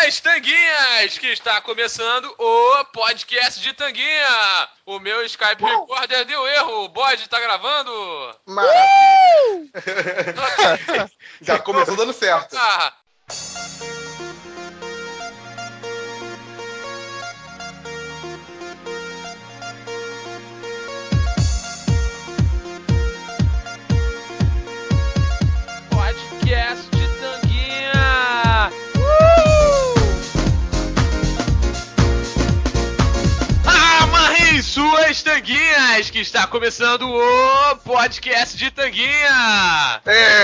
Saudações, Tanguinhas! Que está começando o podcast de Tanguinha! O meu Skype Recorder deu erro, o bode tá gravando! Maravilha! Já começou dando certo. Podcast de Tanguinha! Amarrem suas tanguinhas, que está começando o podcast de Tanguinha!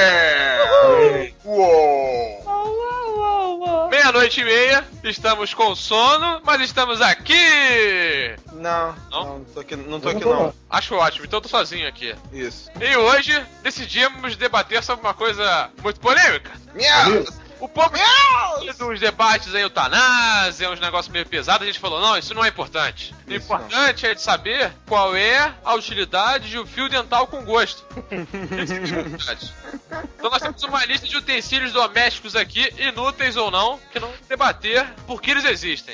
Uou! Meia-noite e meia, estamos com sono, mas estamos aqui! Não tô aqui não. Acho ótimo, então eu tô sozinho aqui. Isso. E hoje decidimos debater sobre uma coisa muito polêmica. O povo dos debates em eutanásia, uns negócios meio pesados, a gente falou, não, isso não é importante. O importante é de saber qual é a utilidade de um fio dental com gosto. Então nós temos uma lista de utensílios domésticos aqui, inúteis ou não, que não debater por que eles existem.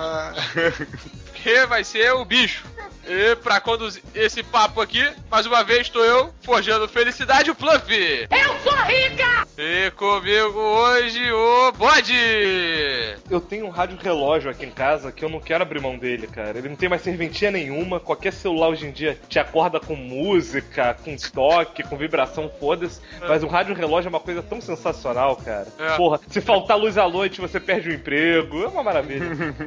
Que vai ser o bicho. E pra conduzir esse papo aqui, mais uma vez estou eu, forjando felicidade, o Fluffy. Eu sou rica! E comigo hoje o Bode. Eu tenho um rádio relógio aqui em casa que eu não quero abrir mão dele, cara. Ele não tem mais serventia nenhuma, qualquer celular hoje em dia te acorda com música, com toque, com vibração, foda-se. Mas o rádio relógio é uma coisa tão sensacional, cara. Porra, se faltar luz à noite você perde o emprego, é uma maravilha.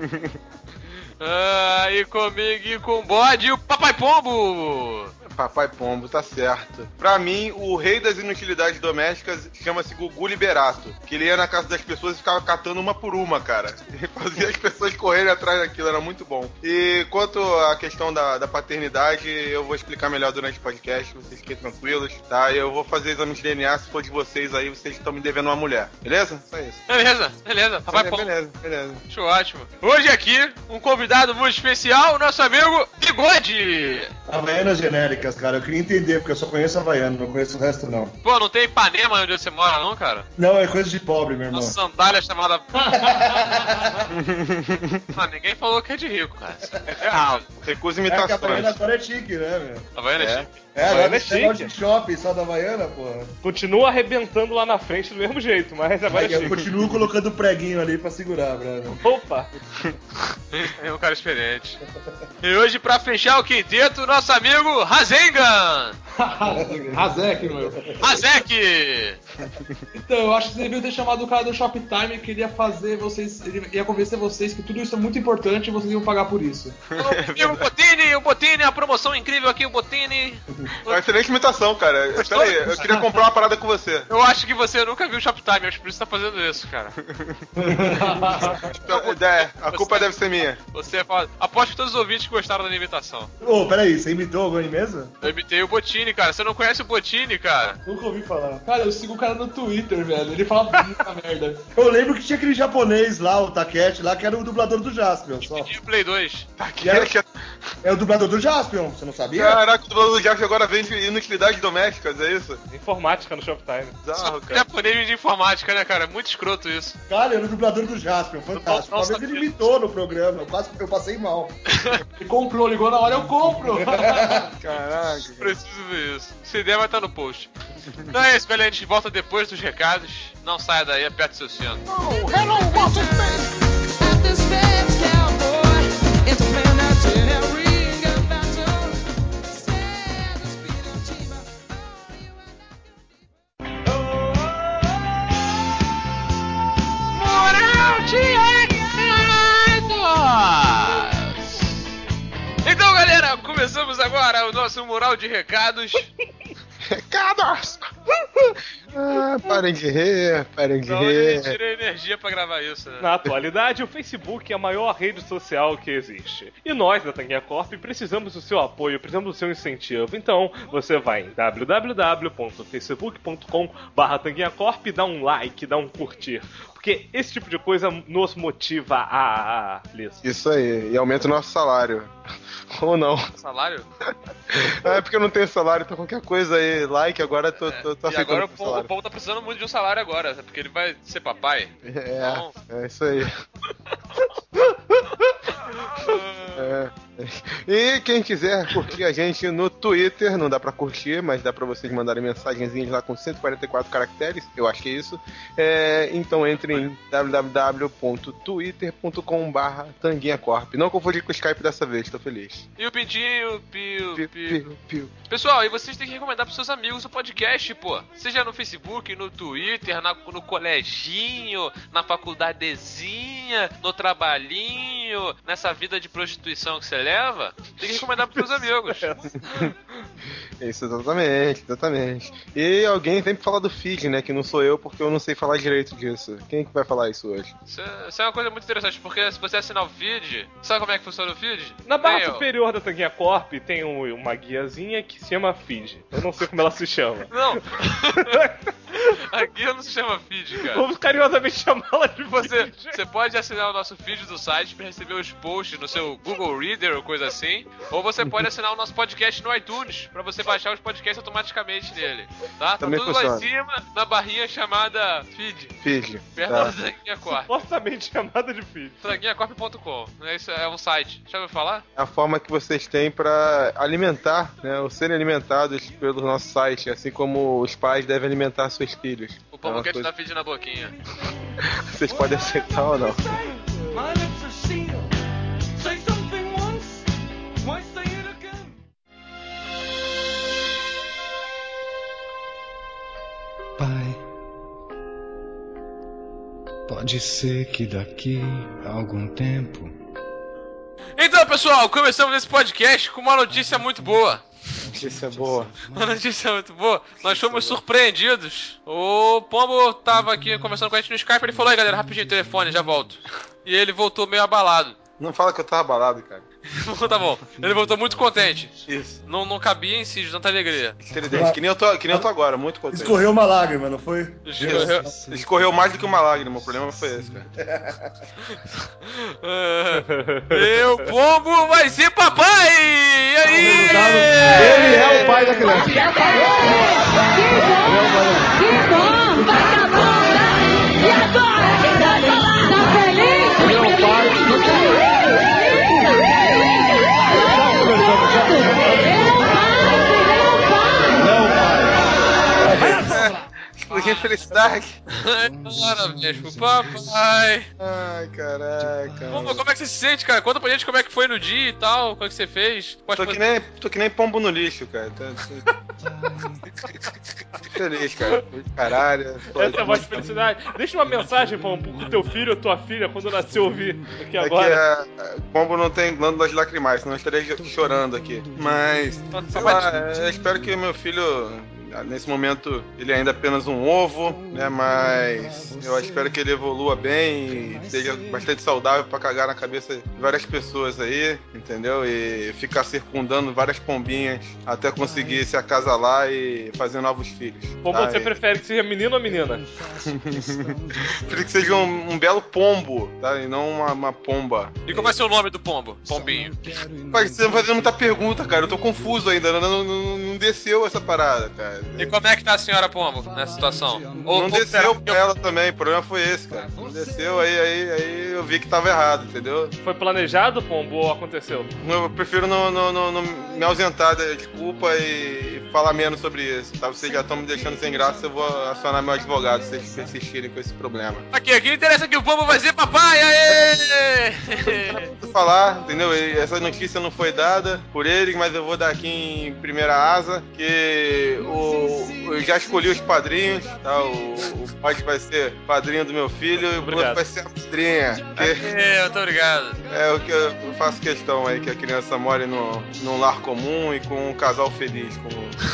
E comigo e com o Bode, o Papai Pombo. Papai Pombo, tá certo. Pra mim, o rei das inutilidades domésticas chama-se Gugu Liberato. Que ele ia na casa das pessoas e ficava catando uma por uma, cara. E fazia as pessoas correrem atrás daquilo, era muito bom. E quanto à questão da paternidade, eu vou explicar melhor durante o podcast, vocês fiquem tranquilos, tá? Eu vou fazer exame de DNA, se for de vocês aí, vocês estão me devendo uma mulher. Beleza? Só isso. Beleza. Papai Pombo. Beleza. Acho ótimo. Hoje aqui, um convidado muito especial, o nosso amigo Bigode. Havaianas genéricas, cara. Eu queria entender, porque eu só conheço Havaiana, não conheço o resto, não. Pô, não tem Ipanema onde você mora, não, cara? Não, é coisa de pobre, meu irmão. Uma sandália chamada... ninguém falou que é de rico, cara. É errado. Recusa É que a imitações. Havaiana agora é chique, né, meu? Havaiana é chique. Agora é esse negócio chique. de shopping só da Havaiana, porra. Continua arrebentando lá na frente do mesmo jeito, mas agora é Eu chique. continuo colocando preguinho ali pra segurar, brother. Opa! É um cara experiente. E hoje, pra fechar o quinteto, nosso amigo Rasengan. Razek, meu. Razek! Então, eu acho que você devia ter chamado o cara do Shoptime, que ele ia fazer vocês. Ele ia convencer vocês que tudo isso é muito importante e vocês iam pagar por isso. O Botini, a promoção incrível aqui, o Botini. Uma excelente imitação, cara. Espera aí, eu queria comprar uma parada com você. Eu acho que você nunca viu o Shoptime, acho que por isso tá fazendo isso, cara. Então, a culpa deve ser minha. Você é foda. Aposto que todos os ouvintes gostaram da minha imitação. Ô, peraí, você imitou alguém mesmo? Eu imitei o Botini, cara. Você não conhece o Botini, cara? Nunca ouvi falar. Cara, eu sigo o cara no Twitter, velho. Ele fala muita merda. Eu lembro que tinha aquele japonês lá, o Takeshi lá, que era o dublador do Jaspion, só. E o Play 2. É o dublador do Jaspion, você não sabia? Caraca, o dublador do Jack agora vende inutilidades domésticas, é isso? Informática no Shoptime. Bizarro, cara. Japonês de informática, né, cara? Muito escroto isso. Cara, ele era o dublador do Jaspion, fantástico. Não Uma vez ele imitou no programa, eu passei mal. Ele comprou, ligou na hora, eu compro. Caraca. Preciso ver isso. Se der, vai estar no post. Então é isso, galera. A gente volta depois dos recados. Não saia daí, aperte seu cinto. Moral de recados! Então, galera, começamos agora o nosso mural de recados. Recados! Parem de rir. Não, eu tirei energia pra gravar isso, né? Na atualidade, o Facebook é a maior rede social que existe. E nós, da Tanguinha Corp, precisamos do seu apoio, precisamos do seu incentivo. Então, você vai em www.facebook.com/tanguinhacorp e dá um like, dá um curtir. Porque esse tipo de coisa nos motiva a Isso aí, e aumenta o nosso salário. Ou não. Salário? É porque eu não tenho salário, então qualquer coisa aí, like, agora tô aceitando. E agora o povo tá precisando muito de um salário agora, porque ele vai ser papai. Então... É isso aí. E quem quiser curtir a gente no Twitter, não dá pra curtir, mas dá pra vocês mandarem mensagenzinhas lá com 144 caracteres, eu acho que é isso. Então entre em www.twitter.com/tanguinhacorp. Não confundir com o Skype dessa vez, tô feliz. E o Pintinho, piu. Pessoal, e vocês têm que recomendar pros seus amigos o podcast, pô. Seja no Facebook, no Twitter, no coleginho, na faculdadezinha, no trabalhinho, nessa vida de prostituição que você leva, tem que recomendar pros seus amigos. Isso, exatamente. E alguém sempre fala do feed, né? Que não sou eu, porque eu não sei falar direito disso. Quem que vai falar isso hoje? Isso é uma coisa muito interessante, porque se você assinar o feed, sabe como é que funciona o feed? Na barra superior da Tanguinha Corp tem uma guiazinha que se chama feed. Eu não sei como ela se chama. Não! A guia não se chama feed, cara. Vamos carinhosamente chamá-la de feed. Você pode assinar o nosso feed do site pra receber os posts no seu Google Reader ou coisa assim. Ou você pode assinar o nosso podcast no iTunes pra você baixar os podcasts automaticamente nele. Tá? Também tudo funciona. lá em cima, na barrinha chamada feed. Feed. Perto da Tanguinha Corp. Supostamente chamada de feed. Tanguinhacorp.com. Isso é um site. Já ouviu falar? É a forma que vocês têm pra alimentar, né? Ou serem alimentados pelo nosso site, assim como os pais devem alimentar seus filhos. O povo quer te dar feed na boquinha. Vocês podem aceitar ou não. Pai, pode ser que daqui a algum tempo. Então, pessoal, começamos esse podcast com uma notícia muito boa. Notícia boa. Uma notícia muito boa. Nós fomos surpreendidos. O Pombo tava aqui conversando com a gente no Skype. Ele falou: aí galera, rapidinho, telefone, já volto. E ele voltou meio abalado. Não fala que eu tava abalado, cara. Tá bom. Ele voltou muito contente. Isso. Não cabia em si de tanta alegria. Que nem eu tô agora, muito contente. Escorreu uma lágrima, não foi? Escorreu mais do que uma lágrima, o problema foi esse, cara. Meu Pombo vai ser papai! E aí? Ele é o pai da criança. Que bom! Vai dar bom, né? E agora? Tá feliz? Meu pai. Explodiu felicidade. Parabéns pro papai. Ai, caraca. Pombo, como é que você se sente, cara? Conta pra gente como é que foi no dia e tal, como é que você fez. Tô que nem pombo no lixo, cara. Tô feliz, cara. Caralho. Essa é a voz de felicidade. Deixa uma mensagem pro teu filho ou tua filha quando nascer ouvir aqui agora. Pombo não tem glândulas lacrimais, senão eu estaria chorando aqui. Mas, sei lá, eu espero que o meu filho, nesse momento, ele é ainda apenas um ovo, né? Mas eu espero que ele evolua bem e seja bastante saudável pra cagar na cabeça de várias pessoas aí, entendeu? E ficar circundando várias pombinhas até conseguir se acasalar e fazer novos filhos. Pombo, você prefere que seja menino ou menina? Prefiro que seja um belo pombo, tá? E não uma pomba. E como vai ser o nome do pombo? Pombinho. Pai, você tá fazendo muita pergunta, cara. Eu tô confuso ainda. Não desceu essa parada, cara. E como é que tá a senhora Pombo nessa situação? Não desceu pra ela também, o problema foi esse, cara. Não desceu, aí eu vi que tava errado, entendeu? Foi planejado, Pombo, ou aconteceu? Eu prefiro não me ausentar da desculpa e falar menos sobre isso, tá? Vocês já estão me deixando sem graça, eu vou acionar meu advogado se vocês persistirem com esse problema. Aqui interessa que o Pombo vai ser papai, aê! Vou falar, entendeu? Essa notícia não foi dada por ele, mas eu vou dar aqui em primeira asa que eu já escolhi os padrinhos, tá? O pai vai ser padrinho do meu filho e o outro vai ser a madrinha. Muito obrigado. É o que eu faço questão aí, que a criança more num lar comum e com um casal feliz, como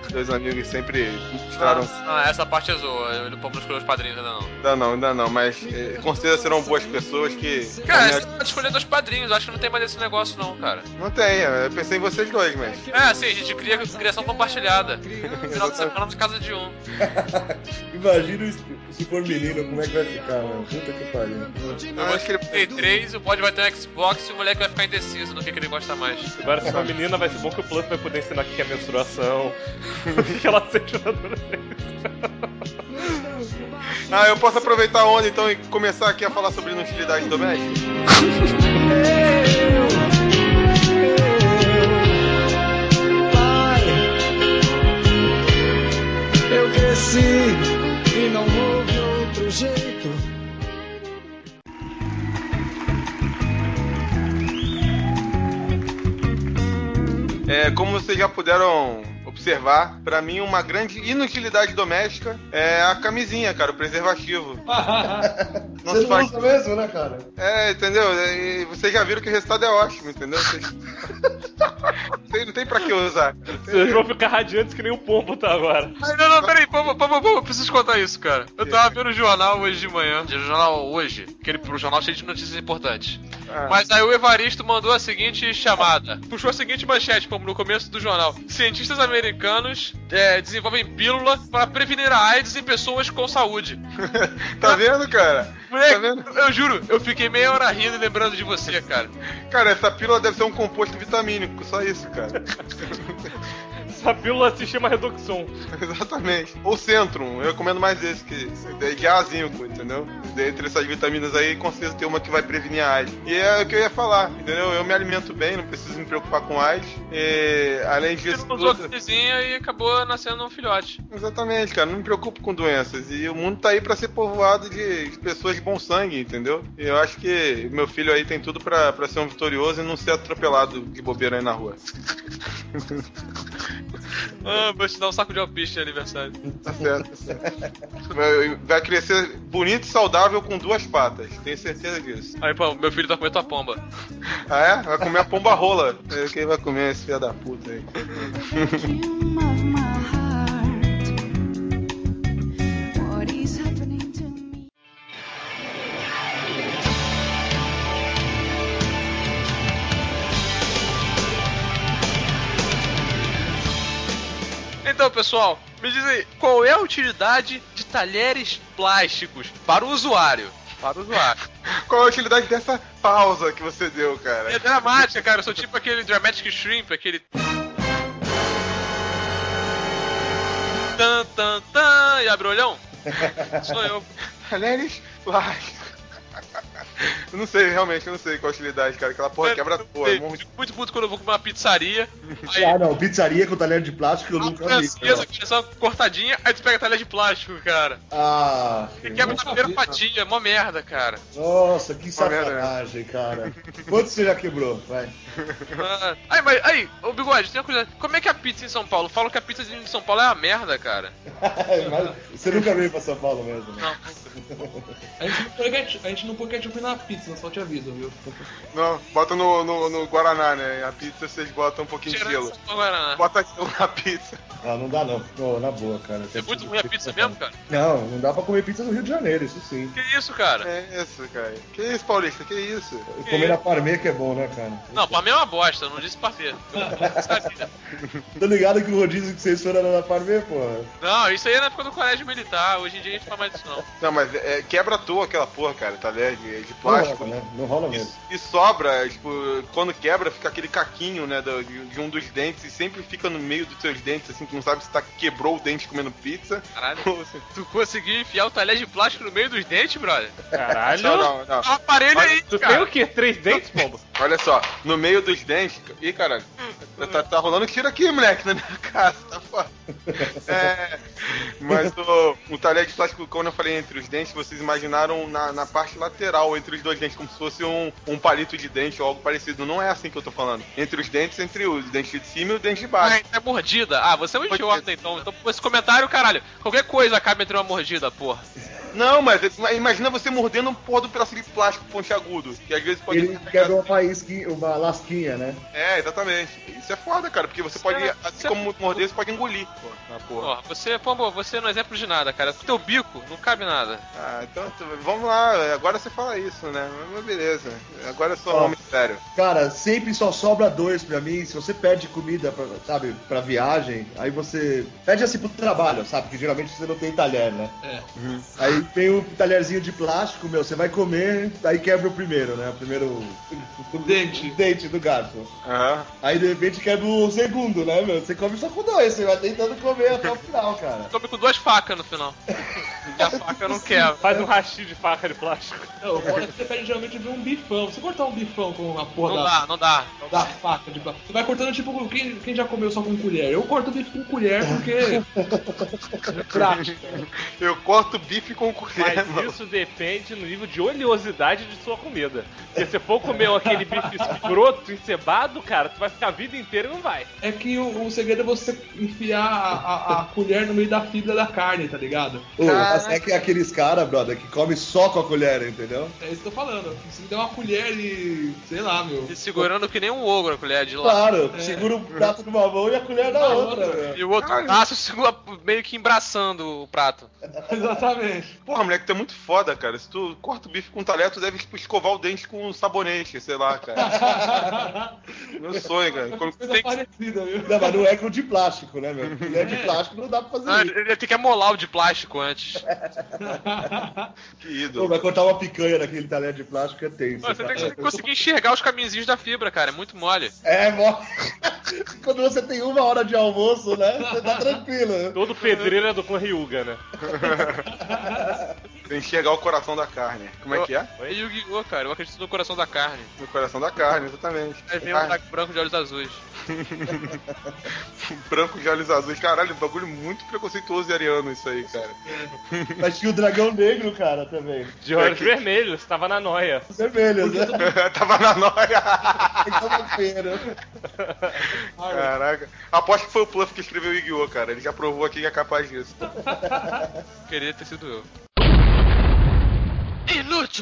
Dois amigos sempre mostraram... Essa parte é zoa. Eu não posso escolher os padrinhos ainda não. Ainda não, mas com certeza serão boas pessoas que... Cara, você pode escolher dois padrinhos. Acho que não tem mais esse negócio não, cara. Não tem, eu pensei em vocês dois, mas... Sim, a gente cria criação compartilhada. No final de semana na casa de um. Imagina se for menino, como é que vai ficar, mano? Puta que pariu. Eu vou escolher Play 3, o Pod vai ter um Xbox e o moleque vai ficar indeciso no que ele gosta mais. Agora, se for menina, vai ser bom que o Plus vai poder ensinar o que é menstruação, o que ela sente na adolescência. Eu posso aproveitar a onda então e começar aqui a falar sobre inutilidade doméstica? Pai, eu cresci e não houve outro jeito. Como vocês já puderam observar, pra mim uma grande inutilidade doméstica é a camisinha, cara, o preservativo. Você não usa mesmo, né, cara? Entendeu? E vocês já viram que o resultado é ótimo, entendeu? Vocês não tem pra que usar. Vocês vão ficar radiantes que nem o Pombo tá agora. Não, peraí, eu preciso contar isso, cara. Eu tava vendo o jornal hoje de manhã, o jornal hoje, aquele jornal cheio de notícias importantes. Mas aí o Evaristo mandou a seguinte chamada, puxou a seguinte manchete, como no começo do jornal: cientistas americanos desenvolvem pílula para prevenir a AIDS em pessoas com saúde. Tá vendo, cara? Moleque, tá vendo? Eu juro, eu fiquei meia hora rindo e lembrando de você, cara. Cara, essa pílula deve ser um composto vitamínico, só isso, cara. Essa pílula se chama Redoxon. Exatamente. Ou Centrum, eu recomendo mais esse, que é de A a zinco, entendeu? Entre essas vitaminas aí, com certeza tem uma que vai prevenir a AIDS. E é o que eu ia falar, entendeu? Eu me alimento bem, não preciso me preocupar com AIDS. E, além disso... Você usou a camisinha e acabou nascendo um filhote. Exatamente, cara. Não me preocupo com doenças. E o mundo tá aí pra ser povoado de pessoas de bom sangue, entendeu? E eu acho que meu filho aí tem tudo pra ser um vitorioso e não ser atropelado de bobeira aí na rua. Vou te dar um saco de alpiste de aniversário. Tá certo. Vai crescer bonito e saudável com 2 patas. Tenho certeza disso. Aí, pô, meu filho tá comendo tua pomba. Ah, é? Vai comer a pomba rola. Quem vai comer esse filho da puta aí? Então, pessoal, me diz aí, qual é a utilidade de talheres plásticos para o usuário? Para o usuário. Qual a utilidade dessa pausa que você deu, cara? É dramática, cara. Eu sou tipo aquele Dramatic Shrimp, aquele... Tan, tan, tan, e abre o olhão. Sou eu. Talheres plásticos. Eu não sei, realmente, eu não sei qual a utilidade, cara. Aquela porra quebra toda. Eu fico muito puto quando eu vou comer uma pizzaria. Aí... não, pizzaria com talher de plástico eu nunca vi. É só cortadinha, aí tu pega talher de plástico, cara. E quebra na primeira fatia, mó merda, cara. Nossa, que sacanagem, cara. Quanto você já quebrou? Vai. Aí, ô Bigode, tem uma coisa. Como é que é a pizza em São Paulo? Falam que a pizza de São Paulo é uma merda, cara. Mas você nunca veio pra São Paulo mesmo, né? Não. A gente não põe ketchup na pizza, só te aviso, viu? Não, bota no Guaraná, né? A pizza vocês botam um pouquinho de gelo. Bota gelo na pizza. Não dá não. Pô, na boa, cara. É muito ruim a pizza mesmo, cara? Não dá pra comer pizza no Rio de Janeiro, isso sim. Que isso, cara? É isso, cara. Que isso, Paulista? Que isso? Comer na Parmê que é bom, né, cara? Não, Parmê é uma bosta, eu não disse Parmê. Tô ligado que o rodízio que vocês foram era na Parmê, porra. Não, isso aí é na época do colégio militar, hoje em dia a gente não faz mais isso não. Não, mas quebra à toa aquela porra, cara, talher de plástico. Não rola mesmo. E sobra, tipo, quando quebra fica aquele caquinho, né, de um dos dentes e sempre fica no meio dos seus dentes, assim, tu não sabe se quebrou o dente comendo pizza. Caralho, tu conseguiu enfiar o talher de plástico no meio dos dentes, brother? Caralho. Não. Um aparelho aí, tu cara. tem o quê? 3 dentes, pombo? Olha só, no meio dos dentes... Ih, caralho, tá rolando tiro aqui, moleque, na minha casa, tá foda. Mas o talher de plástico, quando eu falei entre os dentes, vocês imaginaram na parte lateral, entre os dois dentes, como se fosse um palito de dente ou algo parecido. Não é assim que eu tô falando. Entre os dentes, entre os dentes de cima e o dente de baixo. É mordida? Você é um idiota, então. Então, esse comentário, caralho, qualquer coisa acaba entre uma mordida, porra. Não, mas imagina você mordendo um porra do pedaço de plástico pontiagudo, que às vezes pode... Ele quebra uma lasquinha, né? É, exatamente. Isso é foda, cara, porque você pode, assim como morder, você pode engolir. Porra, você não é exemplo de nada, cara. Com teu bico, não cabe nada. Ah, então vamos lá, agora você fala isso, né? Mas beleza, agora eu sou um homem sério. Cara, sempre só sobra 2 pra mim. Se você pede comida, pra viagem, aí você pede assim pro trabalho, sabe? Porque geralmente você não tem talher, né? Aí tem um talherzinho de plástico, meu, você vai comer, aí quebra o primeiro, né? O primeiro dente do garfo. Aí de repente quebra o segundo, né, meu? Você come só com 2, você vai tentando comer até o final, cara. Come com 2 facas no final. E a faca não quebra. Faz um rachi de faca de plástico. Não, você pede geralmente ver um bifão. Você cortar um bifão com uma porra Não dá. Da faca de plástico. Você vai cortando tipo quem já comeu só com colher. Eu corto bife com colher porque é prática. Eu corto bife com colher. Mas isso depende no nível de oleosidade de sua comida. Porque se for comer aquele bife escroto, encebado, cara, tu vai ficar a vida inteira e não vai. É que o segredo é você enfiar a colher no meio da fibra da carne, tá ligado? Mas é que aqueles caras, brother, que come só com a colher, entendeu? É isso que eu tô falando. Se me der uma colher e... sei lá, meu... E segurando que nem um ogro a colher de lá. Claro, segura o prato numa mão e a colher na outra, meu. E o outro braço segura meio que embraçando o prato. Exatamente. Porra, moleque, tu é muito foda, cara. Se tu corta o bife com talher, tu deve tipo, escovar o dente com um sabonete, sei lá, cara. Meu sonho, cara. Coisa parecida, viu? Não, mas não é com de plástico, né, meu? Colher de plástico não dá pra fazer isso. Ele tem que amolar o de plástico antes. Que ídolo. Vai cortar uma picanha naquele talher de plástico é tenso. Você tem que conseguir enxergar os caminhozinhos da fibra, cara. É muito mole. É, quando você tem 1 hora de almoço, né? Você tá tranquilo. Todo pedreiro é do clã Ryuga, né? Tem que enxergar o coração da carne. Como é que é? É Yu-Gi-Oh, cara. Eu acredito no coração da carne. No coração da carne, exatamente. Aí vem um ataque branco de olhos azuis. Branco de olhos azuis. Caralho, um bagulho muito preconceituoso e ariano isso aí, cara. Mas tinha o dragão negro, cara, também. De olhos vermelhos, tava na noia. Vermelhos, né? Tava na noia. Caraca. Aposto que foi o Pluff que escreveu o Yu-Gi-Oh, cara. Ele já provou aqui que é capaz disso. Queria ter sido eu. Inútil!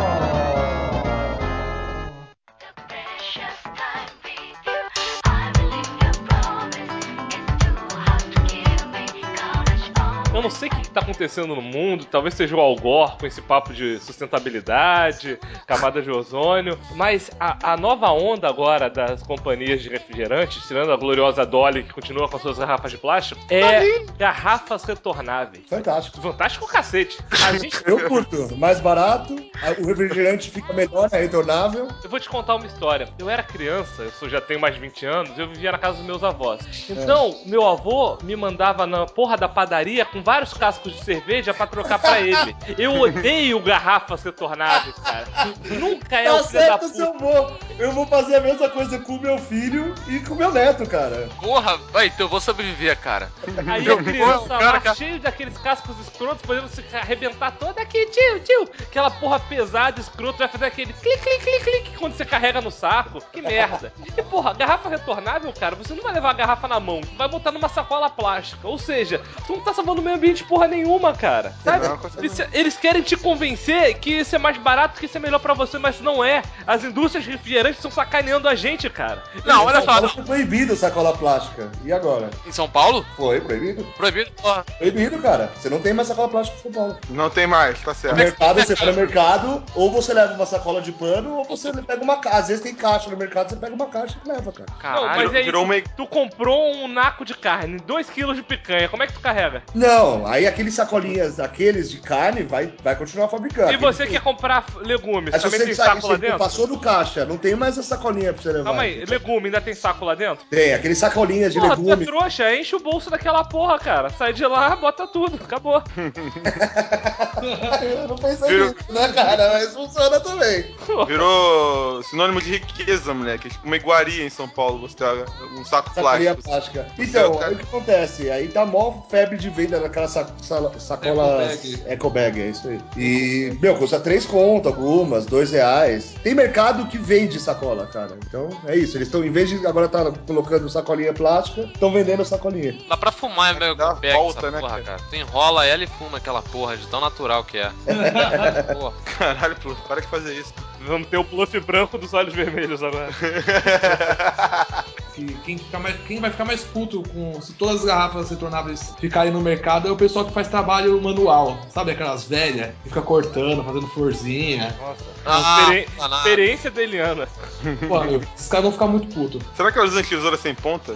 Eu não sei o que tá acontecendo no mundo, talvez seja o Al Gore com esse papo de sustentabilidade, camada de ozônio, mas a nova onda agora das companhias de refrigerantes, tirando a gloriosa Dolly que continua com suas garrafas de plástico, é garrafas retornáveis. Fantástico. Fantástico cacete. Eu curto, mais barato, o refrigerante fica melhor, é retornável. Eu vou te contar uma história. Eu era criança, já tenho mais de 20 anos, eu vivia na casa dos meus avós. Então, meu avô me mandava na porra da padaria com vários cascos de cerveja pra trocar pra ele. Eu odeio garrafas retornáveis, cara. Nunca é o filho da puta. Eu vou fazer a mesma coisa com o meu filho e com o meu neto, cara. Porra, vai, então eu vou sobreviver, cara. Aí a criança lá, cheio daqueles cascos escrotos, podendo se arrebentar toda aqui, tio. Aquela porra pesada, escroto, vai fazer aquele clique quando você carrega no saco. Que merda. E porra, garrafa retornável, cara, você não vai levar a garrafa na mão, vai botar numa sacola plástica. Ou seja, tu não tá salvando o meio ambiente porra nenhuma, cara. Sabe? Eles querem te convencer que isso é mais barato, que isso é melhor pra você, mas não é. As indústrias refrigerantes estão sacaneando a gente, cara. Não, olha só. Foi proibido sacola plástica. E agora? Em São Paulo? Foi, proibido. Proibido, porra. Proibido, cara. Você não tem mais sacola plástica em São Paulo. Não tem mais, tá certo. No mercado, você vai no mercado, ou você leva uma sacola de pano, ou você pega uma caixa. Às vezes tem caixa no mercado, você pega uma caixa e leva, cara. Caralho, não, mas aí, tu comprou um naco de carne, 2 quilos de picanha, como é que tu carrega? Não, aí aqueles sacolinhas daqueles de carne vai continuar fabricando. E você quer comprar legumes, mas também tem saco lá dentro? Passou do caixa, não tem mais a sacolinha pra você levar. Calma aí, legume ainda tem saco lá dentro? Tem, aqueles sacolinhas de legume. Porra, tu é trouxa, enche o bolso daquela porra, cara. Sai de lá, bota tudo, acabou. Eu não pensei nisso, né, cara? cara, mas funciona também. Virou sinônimo de riqueza, moleque. É tipo uma iguaria em São Paulo, você tem um saco Sacolinha plástico. plástica. Então, aí o que acontece? Aí tá mó febre de venda daquelas sacolas eco bag, é isso aí. E, meu, custa 3 conto, algumas, R$2. Tem mercado que vende sacola, cara. Então, é isso. Eles estão, em vez de agora tá colocando sacolinha plástica, estão vendendo sacolinha. Dá pra fumar, meu, Dá bag, volta, essa né, porra, cara? cara. Tu enrola ela e fuma aquela porra, de tão natural que é. Porra. Caralho, pô, para de fazer isso. Vamos ter o bluff branco dos olhos vermelhos agora. Quem vai ficar mais puto se todas as garrafas retornáveis ficarem no mercado é o pessoal que faz trabalho manual. Sabe aquelas velhas que fica cortando, fazendo florzinha. Nossa. Experiência da Eliana. Pô, esses caras vão ficar muito putos. Será que elas usam tesoura sem ponta?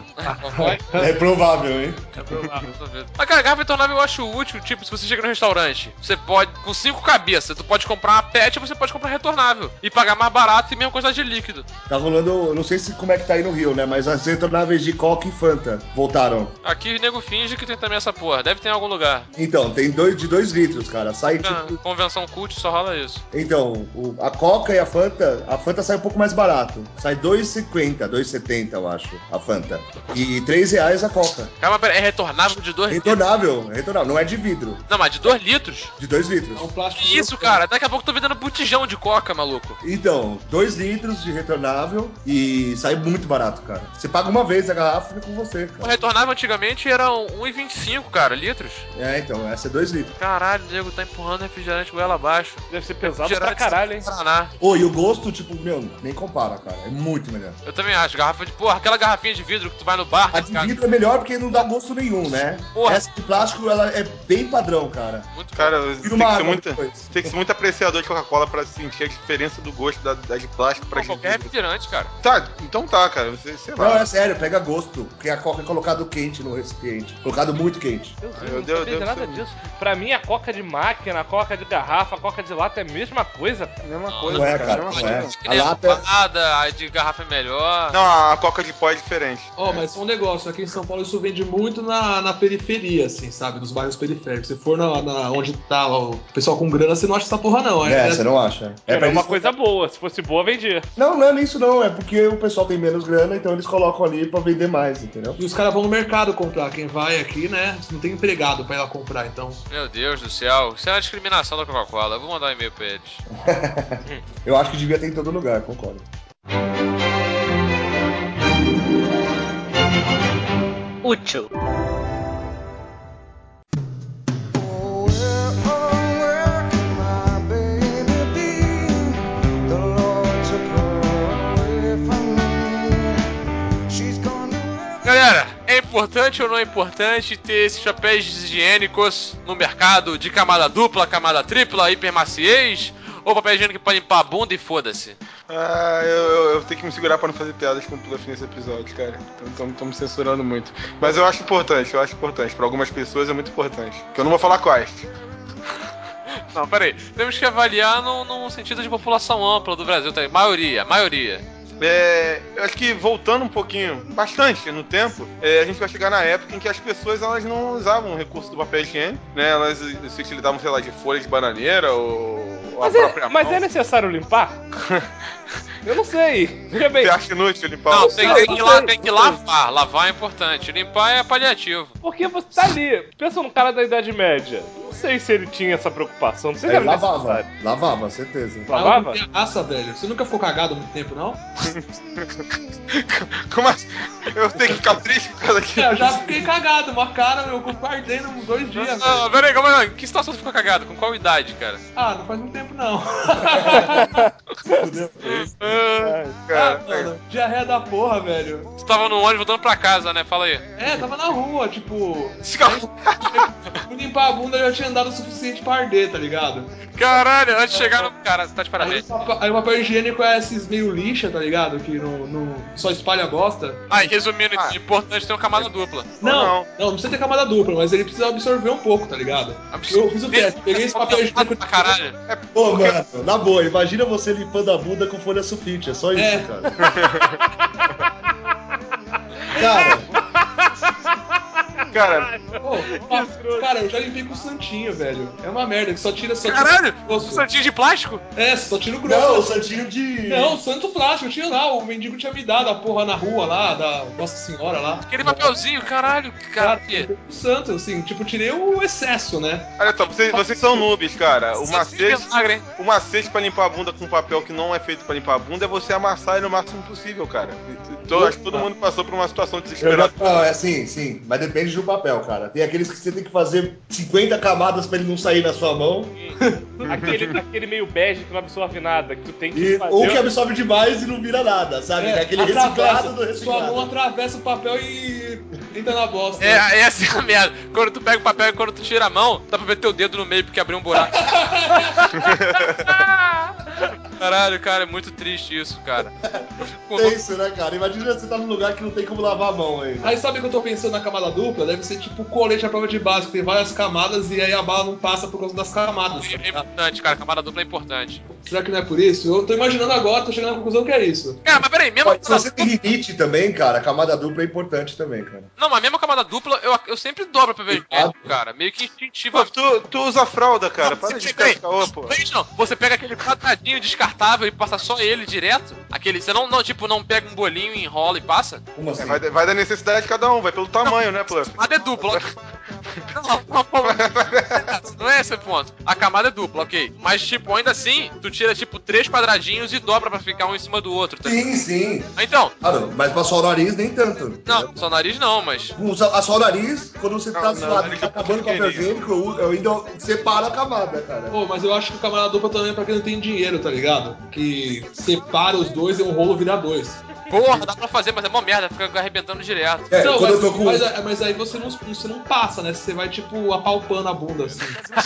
É provável, hein? É provável. Mas, cara, garrafa retornável eu acho útil, tipo, se você chega no restaurante, você pode, com 5 cabeças, tu pode comprar uma PET ou você pode comprar retornável. E pagar mais barato e mesma quantidade de líquido. Tá rolando, eu não sei como é que tá aí no Rio, né? Mas as retornáveis de Coca e Fanta voltaram. Aqui o nego finge que tem também essa porra, deve ter em algum lugar. Então, tem de 2 litros, cara. Sai tipo... Convenção cult só rola isso. Então, a Coca e a Fanta sai um pouco mais barato. Sai R$2,50, R$2,70, eu acho, a Fanta. E R$3 a Coca. Calma, pera, é retornável de 2 litros? Retornável, não é de vidro. Não, mas de 2 litros? De 2 litros. É um plástico Que isso, cara? Daqui a pouco eu tô vendendo botijão de coca, maluco. Então, 2 litros de retornável e sai muito barato, cara. Você paga uma vez a garrafa e fica com você, O cara. retornável antigamente era 1,25, cara, litros. É, então, essa é 2 litros. Caralho, o nego tá empurrando refrigerante goela abaixo. Deve ser pesado pra caralho, hein? Paraná. Ô, e o gosto, tipo, meu, nem compara, cara. É muito melhor. Eu também acho, garrafa de... Porra, aquela garrafinha de vidro que tu vai no bar... A de vidro é melhor porque não dá gosto nenhum, né? Porra. Essa de plástico, ela é bem padrão, cara. Muito Cara, Vira uma água depois. tem que ser muito apreciador de Coca-Cola pra sentir a diferença do gosto da de plástico pra Pô, de qualquer vidro. refrigerante, cara. Tá, então tá, cara. Sei Não, lá. é sério, pega gosto. Porque a Coca é colocado quente no recipiente. Colocado muito quente. Eu não sabia de nada disso. Pra mim, a coca de máquina, a coca de garrafa, a coca de lata é a mesma coisa. Mesma coisa, Não é, cara, mesma não coisa. é. Acho que A nem lata... a de garrafa é melhor. Não, a Coca de pó é diferente. Ó, mas um negócio, aqui em São Paulo isso vende muito na periferia, assim, sabe? Nos bairros periféricos. Se for onde tá o pessoal com grana, você não acha essa porra, não. Você não acha? É pra uma eles- coisa boa. Se fosse boa, vendia. Não é nisso não. É porque o pessoal tem menos grana, então eles colocam ali pra vender mais, entendeu? E os caras vão no mercado comprar. Quem vai aqui, né? Não tem empregado pra ir lá comprar, então. Meu Deus do céu. Isso é uma discriminação da Coca-Cola. Eu vou mandar um e-mail pra eles. Eu acho que devia ter em todo lugar, concordo. Útil. Galera, é importante ou não é importante ter esses chapéus higiênicos no mercado de camada dupla, camada tripla, hipermaciez? Ou papel higiênico pra limpar a bunda e foda-se? Ah, eu tenho que me segurar pra não fazer piadas com Puff nesse episódio, cara. Então tô me censurando muito. Mas eu acho importante. Pra algumas pessoas é muito importante. Que eu não vou falar quais. Não, peraí. Temos que avaliar num sentido de população ampla do Brasil. Tá? Maioria. Eu acho que voltando um pouquinho, bastante no tempo, a gente vai chegar na época em que as pessoas elas não usavam o recurso do papel higiênico, né? Elas se utilizavam, sei lá, de folha de bananeira ou a própria mão. Mas é necessário limpar? Eu não sei. Veja bem. Você acha inútil limpar Não, o... tem que lavar. Lavar é importante. Limpar é paliativo. Porque você tá ali. Pensa no cara da Idade Média. Não sei se ele tinha essa preocupação. Não sei se Ele era lavava, necessário. lavava, certeza. Lavava? Nossa, velho. Você nunca ficou cagado há muito tempo, não? Como assim? Eu tenho que ficar triste por causa daquilo? Eu já fiquei cagado. Uma cara, meu, com ardendo uns 2 dias, velho. Não, peraí, calma aí. Que situação você ficou cagado? Com qual idade, cara? Ah, não faz muito tempo, não. Cara, Mano, diarreia da porra, velho. Você tava no ônibus voltando pra casa, né? Fala aí. Tava na rua, tipo... Fui limpar a bunda, eu já tinha andado o suficiente pra arder, tá ligado? Caralho, antes de chegar no... Cara, você tá de parabéns. Aí o papel higiênico é esses meio lixa, tá ligado? Que não só espalha bosta. Aí, resumindo, é importante ter uma camada dupla. Não precisa ter camada dupla, mas ele precisa absorver um pouco, tá ligado? Eu fiz o teste, peguei esse papel higiênico... Pra caralho. Pô, mano, na boa, imagina você limpando a bunda com folha sulfite, é só isso, cara. Cara, Cara, cara, eu já limpei com o santinho, velho. É uma merda, que só tira Caralho! o grosso. Santinho de plástico? É, só tira o grosso. Não, o santinho de... Não, santo plástico, eu tinha lá, o mendigo tinha me dado a porra na rua lá, da Nossa Senhora lá. Aquele papelzinho, caralho, Cara, cara. o santo, assim, tipo, tirei o excesso, né? olha só, vocês são noobs, cara. O Milagre, hein? macete pra limpar a bunda com papel que não é feito pra limpar a bunda é você amassar ele o máximo possível, cara. Acho que todo mundo passou por uma situação desesperada. Sim, mas depende do papel, cara. Tem aqueles que você tem que fazer 50 camadas pra ele não sair na sua mão. aquele meio bege que não absorve nada, que tu tem que fazer. Ou que absorve demais e não vira nada, sabe? É aquele reciclado do reciclado. Sua mão atravessa o papel e entra na bosta. Essa é a merda. Quando tu pega o papel e quando tu tira a mão, dá pra ver teu dedo no meio porque abriu um buraco. Caralho, cara, é muito triste isso, cara. É isso, né, cara? Imagina você tá num lugar que não tem como lavar a mão aí. Aí sabe o que eu tô pensando na camada dupla? Deve ser tipo colete à prova de base, que tem várias camadas e aí a bala não passa por causa das camadas. É importante, cara. Camada dupla é importante. Será que não é por isso? Eu tô imaginando agora, tô chegando à conclusão que é isso. Cara, mas peraí, mesmo. Se você tem rinite também, cara, a camada dupla é importante também, cara. Não, mas mesmo a camada dupla, eu sempre dobro pra ver médico, cara. Meio que instintivo. Pô, tu usa fralda, cara. Para de ficar caô, pô. Não, você pega aquele quadradinho descartável e passa só ele direto. Aquele, você não pega um bolinho, enrola e passa. Como assim? Vai da necessidade de cada um, vai pelo tamanho, né, Plus? A camada é dupla. Não é esse o ponto. A camada é dupla, ok. Mas, tipo, ainda assim, tu tira, tipo, 3 quadradinhos e dobra pra ficar um em cima do outro, tá? Sim. Então. Claro, mas pra só o nariz nem tanto. Não, só o nariz não, mas. Só o nariz, quando você tá suado, nariz tá acabando o papel higiênico, eu ainda separo a camada, cara. Pô, mas eu acho que o camada dupla também é pra quem não tem dinheiro, tá ligado? Que separa os dois e um rolo vira dois. Porra, dá pra fazer, mas é mó merda, fica arrebentando direto. Então, quando eu tô com... mas aí você não passa, né? Você vai, tipo, apalpando a bunda, assim.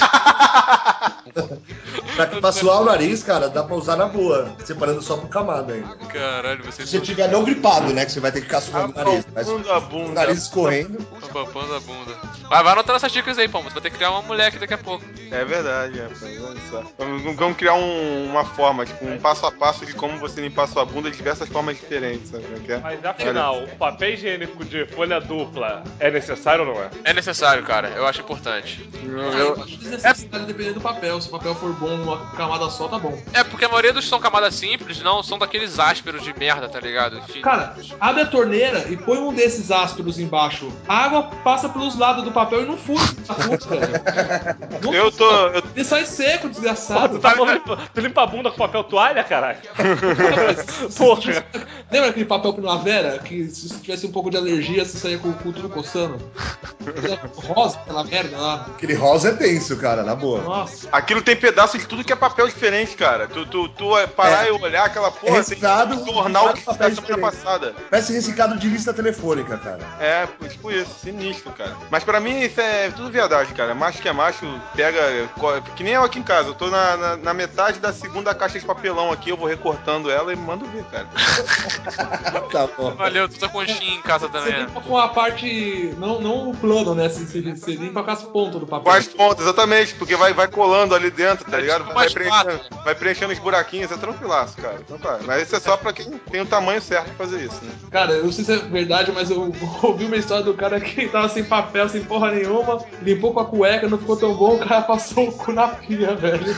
Pra suar o nariz, cara, dá pra usar na boa, separando só por camada ainda. Caralho, você... Se você tiver não gripado, né, que você vai ter que ficar suando o nariz. Mas o nariz escorrendo... Apalpando a bunda. Vai anotando essas dicas aí, pô, você vai ter que criar uma moleque daqui a pouco. É verdade, rapaz. Olha só. Vamos criar uma forma, tipo, um passo a passo de como você limpar sua bunda de diversas formas diferentes, sabe? Mas afinal, o papel higiênico de folha dupla é necessário ou não é? É necessário, cara. Eu acho importante. Eu acho desnecessário dependendo do papel. Se o papel for bom numa camada só, tá bom. É, porque a maioria dos são camadas simples, não, são daqueles ásperos de merda, tá ligado? Enfim. Cara, abre a torneira e põe um desses ásperos embaixo. A água passa pelos lados do papel e não fura a puta, velho. Ele sai seco, desgraçado. Tu limpa a bunda com papel toalha, caralho? Porra. Lembra aquele papel primavera? Que se tivesse um pouco de alergia, você saía com o cu tudo coçando? Rosa, aquela merda lá. Aquele rosa é tenso, cara, na boa. Nossa. Aquilo tem pedaço de tudo que é papel diferente, cara. Tu parar e olhar aquela porra, tem jornal que tá semana passada. Parece reciclado de lista telefônica, cara. É, tipo isso, sinistro, cara. Mas pra mim isso é tudo verdade, cara. Macho que é macho, pega. Que nem eu aqui em casa. Eu tô na metade da segunda caixa de papelão aqui, eu vou recortando ela e mando ver, cara. Tá bom. Valeu, tu tá com conchinha em casa também. Você limpa com a parte. Não o plano, né? Você limpa com as pontas do papel. Com as pontas, exatamente, porque vai colando ali dentro, tá ligado? Vai preenchendo os buraquinhos, é tranquilaço, cara. Então, tá. Mas isso é só pra quem tem o tamanho certo de fazer isso, né? Cara, eu não sei se é verdade, mas eu ouvi uma história do cara que tava sem papel, sem porra nenhuma, limpou com a cueca, não ficou tão bom, o cara passou o cu na pia, velho.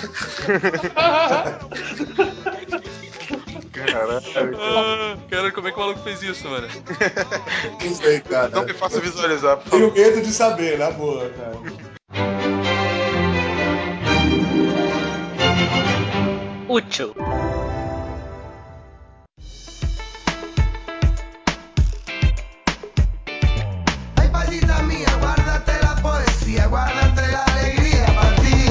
Cara, como é que o maluco fez isso, mano? Não sei, cara. Não me faça visualizar, por favor. Tenho medo de saber, na boa, cara. Útil. Ay, palita mía, guárdate la poesía, guárdate la alegría para ti.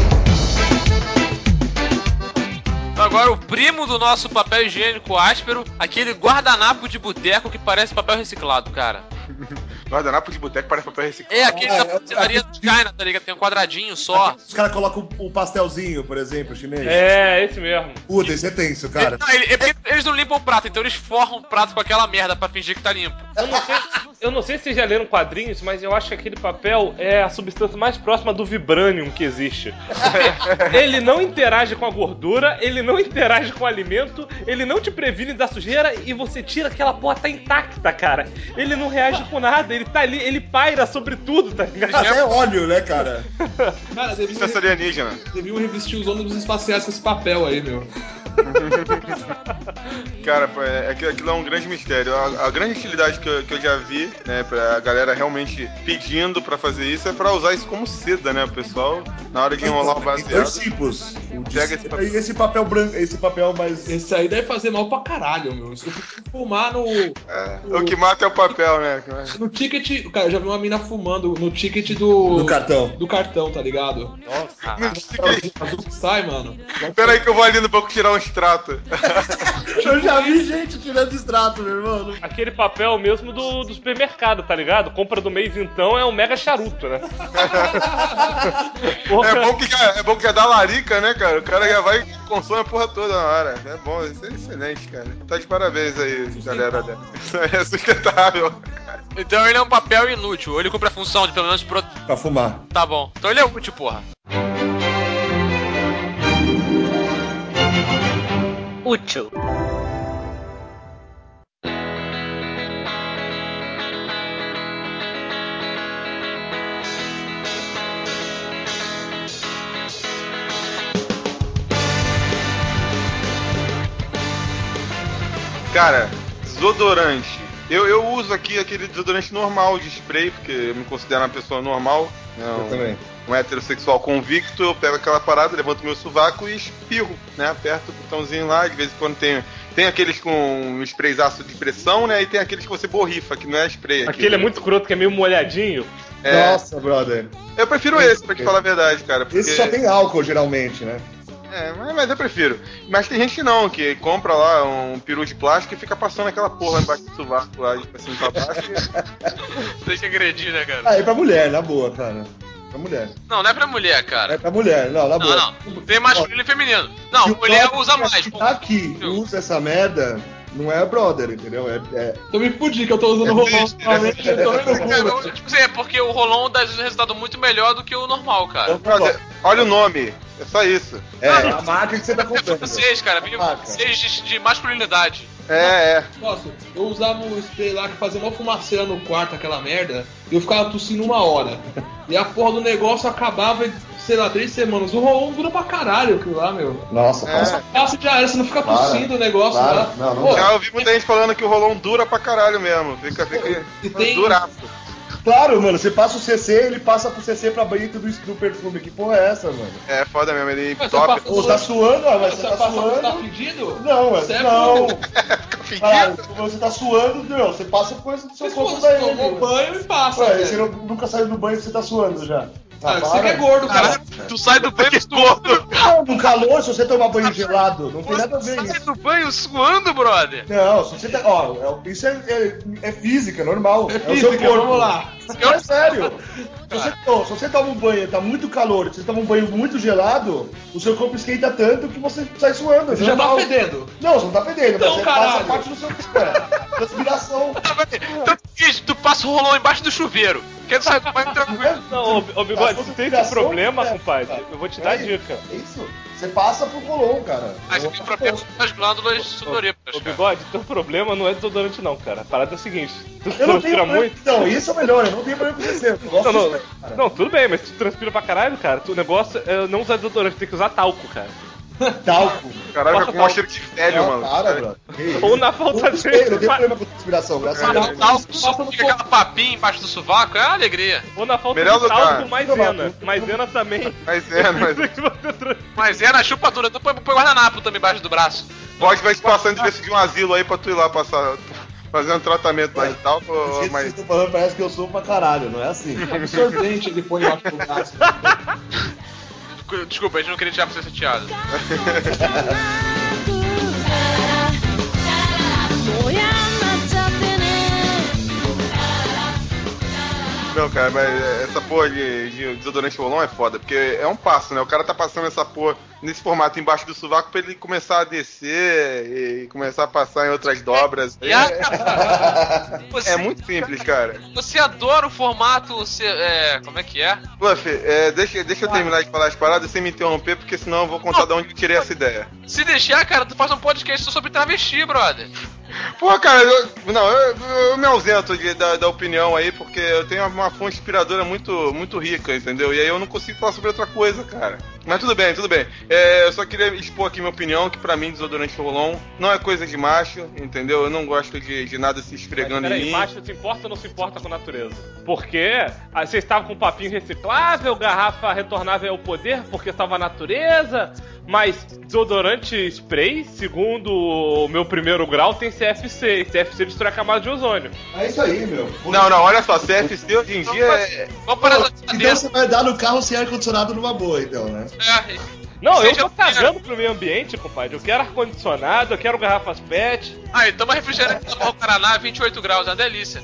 Agora o primo do nosso papel higiênico áspero, aquele guardanapo de boteco que parece papel reciclado, cara. Guardanapo de boteco parece papel reciclado. É aquele da pastelaria do China, tá ligado? Tem um quadradinho só. Os caras colocam o pastelzinho, por exemplo, chinês. É, esse mesmo. Puta, esse é tenso, cara. Ele Eles não limpam o prato, então eles forram o prato com aquela merda pra fingir que tá limpo. Eu não sei se vocês já leram quadrinhos, mas eu acho que aquele papel é a substância mais próxima do vibranium que existe. Ele não interage com a gordura, ele não interage com o alimento, ele não te previne da sujeira e você tira aquela porra, tá intacta, cara. Ele não reage com nada, ele tá ali, ele paira sobre tudo, tá ligado? Isso é óleo, né, cara? Cara, Isso é alienígena. deviam revestir os ônibus espaciais com esse papel aí, meu. Cara, aquilo é um grande mistério. A grande utilidade que eu já vi, né, pra galera realmente pedindo pra fazer isso é pra usar isso como seda, né? O pessoal, na hora de enrolar o Tem baseado. dois tipos. O de Pega esse seda papel. e esse papel branco, esse papel mais. Esse aí deve fazer mal pra caralho, meu. Se eu fumar no O que mata é o papel, né? no ticket... Cara, eu já vi uma mina fumando no ticket do cartão. do cartão, tá ligado? Azul que sai, mano. Pera aí que eu vou ali no banco tirar um extrato. Eu já vi gente tirando extrato, meu irmão. Aquele papel mesmo do supermercado, tá ligado? Compra do mês então é um mega charuto, né? É bom que já dá larica, né, cara? O cara já vai e consome a porra toda na hora. É bom, isso é excelente, cara. Tá de parabéns aí, galera. Isso é sustentável. Então ele é um papel inútil, ou ele cumpre a função de pelo menos Pra fumar. Tá bom. Então ele é útil, porra. Útil. Cara, desodorante. Eu uso aqui aquele desodorante normal de spray, porque eu me considero uma pessoa normal. Eu também. Um heterossexual convicto, eu pego aquela parada, levanto meu sovaco e espirro, né? Aperto o botãozinho lá, de vez em quando tem aqueles com um sprayzaço de pressão, né? E tem aqueles que você borrifa, que não é spray. Aquele é muito escroto, que é meio molhadinho. Nossa, brother. Eu prefiro esse, pra te falar a verdade, cara. Porque... Esse só tem álcool, geralmente, né? Mas eu prefiro. Mas tem gente que não, que compra lá um peru de plástico e fica passando aquela porra embaixo do sovaco lá, de pra cima e pra baixo. Tem que agredir, né, cara? Ah, é pra mulher, na boa, cara. Pra mulher. Não é pra mulher, cara. É pra mulher, não, na boa. Não. Tem masculino e feminino. Não, mulher usa mais. Aqui, usa essa merda, não é brother, entendeu? Eu me fudi que eu tô usando o Rolon ultimamente, eu tô vendo o Tipo assim, é porque o Rolon dá um resultado muito melhor do que o normal, cara. Olha o nome, é só isso. A marca que você tá comprando. Vocês, cara, vocês de masculinidade. Nossa, eu usava o spray lá que fazia uma fumaceira no quarto, aquela merda, e eu ficava tossindo 1 hora. E a porra do negócio acabava em, sei lá, 3 semanas. O Rolon dura pra caralho aquilo lá, meu. Nossa, passa já era, você não fica tossindo o negócio lá. Não, já ouvi muita gente falando que o Rolon dura pra caralho mesmo. Fica duraço. Claro, mano, você passa o CC, ele passa pro CC pra banho do perfume. Que porra é essa, mano? É foda mesmo, ele top. Ô, tá suando, mas você tá suando. Tá pedindo? Não, não. Fica fedido. Caralho, você tá suando, meu, você passa coisa do seu corpo daí. Você tomou banho e passa. Ué, você nunca saiu do banho e você tá suando já. Você que é gordo, cara. Tu sai do banho suando. Não, no calor, se você tomar banho gelado, não tem nada a ver isso. Sai do banho suando, brother. Não, se você tá. Ó, isso é física, normal. É física, o seu corpo. vamos lá. É sério. Se você toma um banho, tá muito calor, se você toma um banho muito gelado, o seu corpo esquenta tanto que você sai suando. Você já tá fedendo? Não, você não tá fedendo, então, mas você caralho. passa parte do seu corpo. Transpiração. Tanto que tu passa o Rolon embaixo do chuveiro. Quer sair do banho tranquilo. Não, ô Bigode, se tem esse problema, compadre, eu vou te dar a dica. É isso. Você passa pro Rolon, cara. Mas tem problema com as glândulas sudoríparas. Ô Bigode, teu problema não é desodorante não, cara. A parada é a seguinte, tu eu não transpira tenho muito. Não, isso é melhor, eu não tenho problema com você. Não, tudo bem, mas tu transpira pra caralho, cara. O negócio é não usar desodorante, tem que usar talco, cara. Talco? Caralho, vai com um cheiro de velho, mano. Para, bro. Ou na falta de... Não tem problema com transpiração, graças a Deus. Talco, só fica aquela papinha embaixo do sovaco, é uma alegria. Ou na falta Melhor de talco, lugar. maisena. Maisena também. Maisena, chupa dura. Tu põe guardanapo também embaixo do braço. Pode vai te passando de vez de um asilo aí pra tu ir lá passar... Fazendo tratamento lá de tal, Mas... mas... Vocês estão falando, parece que eu sou pra caralho, não é assim. Absorvente ele põe embaixo do braço. Desculpa, a gente não queria tirar pra ser chateado. não, cara, mas essa porra de desodorante rolão é foda, porque é um passo, né? O cara tá passando essa porra nesse formato embaixo do sovaco pra ele começar a descer e começar a passar em outras dobras. É muito simples, cara. Você adora o formato, como é que é? Fluff, deixa eu terminar de falar as paradas sem me interromper, porque senão eu vou contar de onde eu tirei essa ideia. Se deixar, cara, tu faz um podcast sobre travesti, brother. Pô, cara, eu me ausento da opinião aí, porque eu tenho uma fonte inspiradora muito rica, entendeu? E aí eu não consigo falar sobre outra coisa, cara. Mas tudo bem. Eu só queria expor aqui minha opinião, que pra mim desodorante rolon não é coisa de macho, entendeu? Eu não gosto de nada se esfregando em mim. Macho se importa ou não se importa com a natureza? Porque vocês estavam com um papinho reciclável, garrafa retornável é o poder, porque salva a natureza, mas desodorante spray, segundo o meu primeiro grau, tem CFC, e CFC destrói a camada de ozônio. É isso aí, meu. Não, olha só, CFC hoje em dia é... Vamos parar então você vai dar no carro sem ar-condicionado numa boa, então, né? Não, eu tô cagando pro meio ambiente, compadre. Eu quero ar-condicionado, eu quero garrafas PET. Aí, toma refrigerante da Barro Paraná, 28 graus, é uma delícia.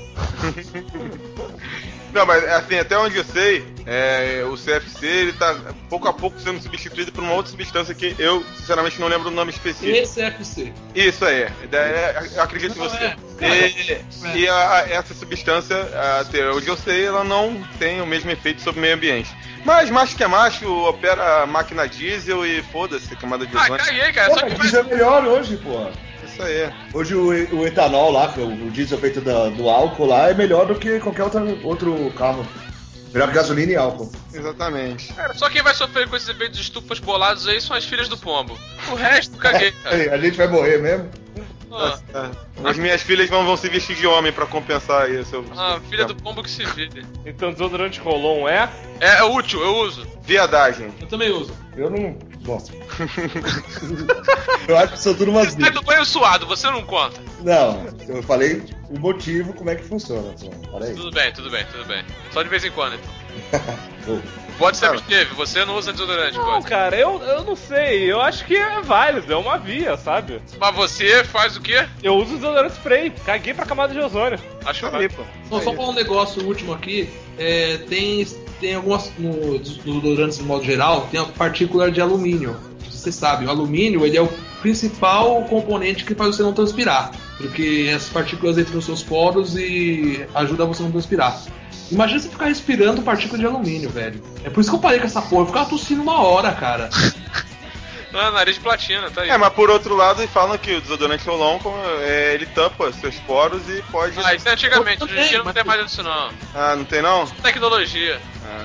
Não, mas assim, até onde eu sei, o CFC, ele tá pouco a pouco sendo substituído por uma outra substância que eu, sinceramente, não lembro o nome específico. ECFC. Isso aí, eu acredito em você. Essa substância, até onde eu sei, ela não tem o mesmo efeito sobre o meio ambiente. Mas macho que é macho, opera máquina diesel e foda-se, camada de ozônio. Caguei, cara. Pô, diesel é melhor hoje, pô. Isso aí. Hoje o etanol lá, o diesel feito do álcool lá, é melhor do que qualquer outro carro. Melhor que gasolina e álcool. Exatamente. Cara, só quem vai sofrer com esses efeitos de estufas bolados aí são as filhas do pombo. O resto, caguei, cara. A gente vai morrer mesmo? As minhas filhas vão se vestir de homem pra compensar isso. Filha do pombo que se vire. Então desodorante rolon é? É útil, eu uso. Viadagem. Eu também uso. Eu não... Bom. Eu acho que são tudo umas Você sai do banho suado, você não conta. Não, eu falei o motivo, como é que funciona. Para aí. Tudo bem. Só de vez em quando, então. Pode ser absteve, você não usa desodorante, não, pode. Cara, eu não sei, eu acho que é válido, é uma via, sabe? Mas você faz o quê? Eu uso desodorante spray, caguei pra camada de ozônio. Acho que pô. Só pra um negócio último aqui, tem algumas, nos desodorantes de modo geral, tem a partícula de alumínio. Você sabe, o alumínio ele é o principal componente que faz você não transpirar, porque essas partículas entram nos seus poros e ajudam você a não transpirar. Imagina você ficar respirando partícula de alumínio, velho. É por isso que eu parei com essa porra, eu ficava tossindo uma hora, cara. Nariz de platina, tá aí. Mas por outro lado, falam que o desodorante rolon, ele tampa seus poros e pode... Isso é antigamente, hoje em dia não tem mais disso não. Não tem não? Tecnologia.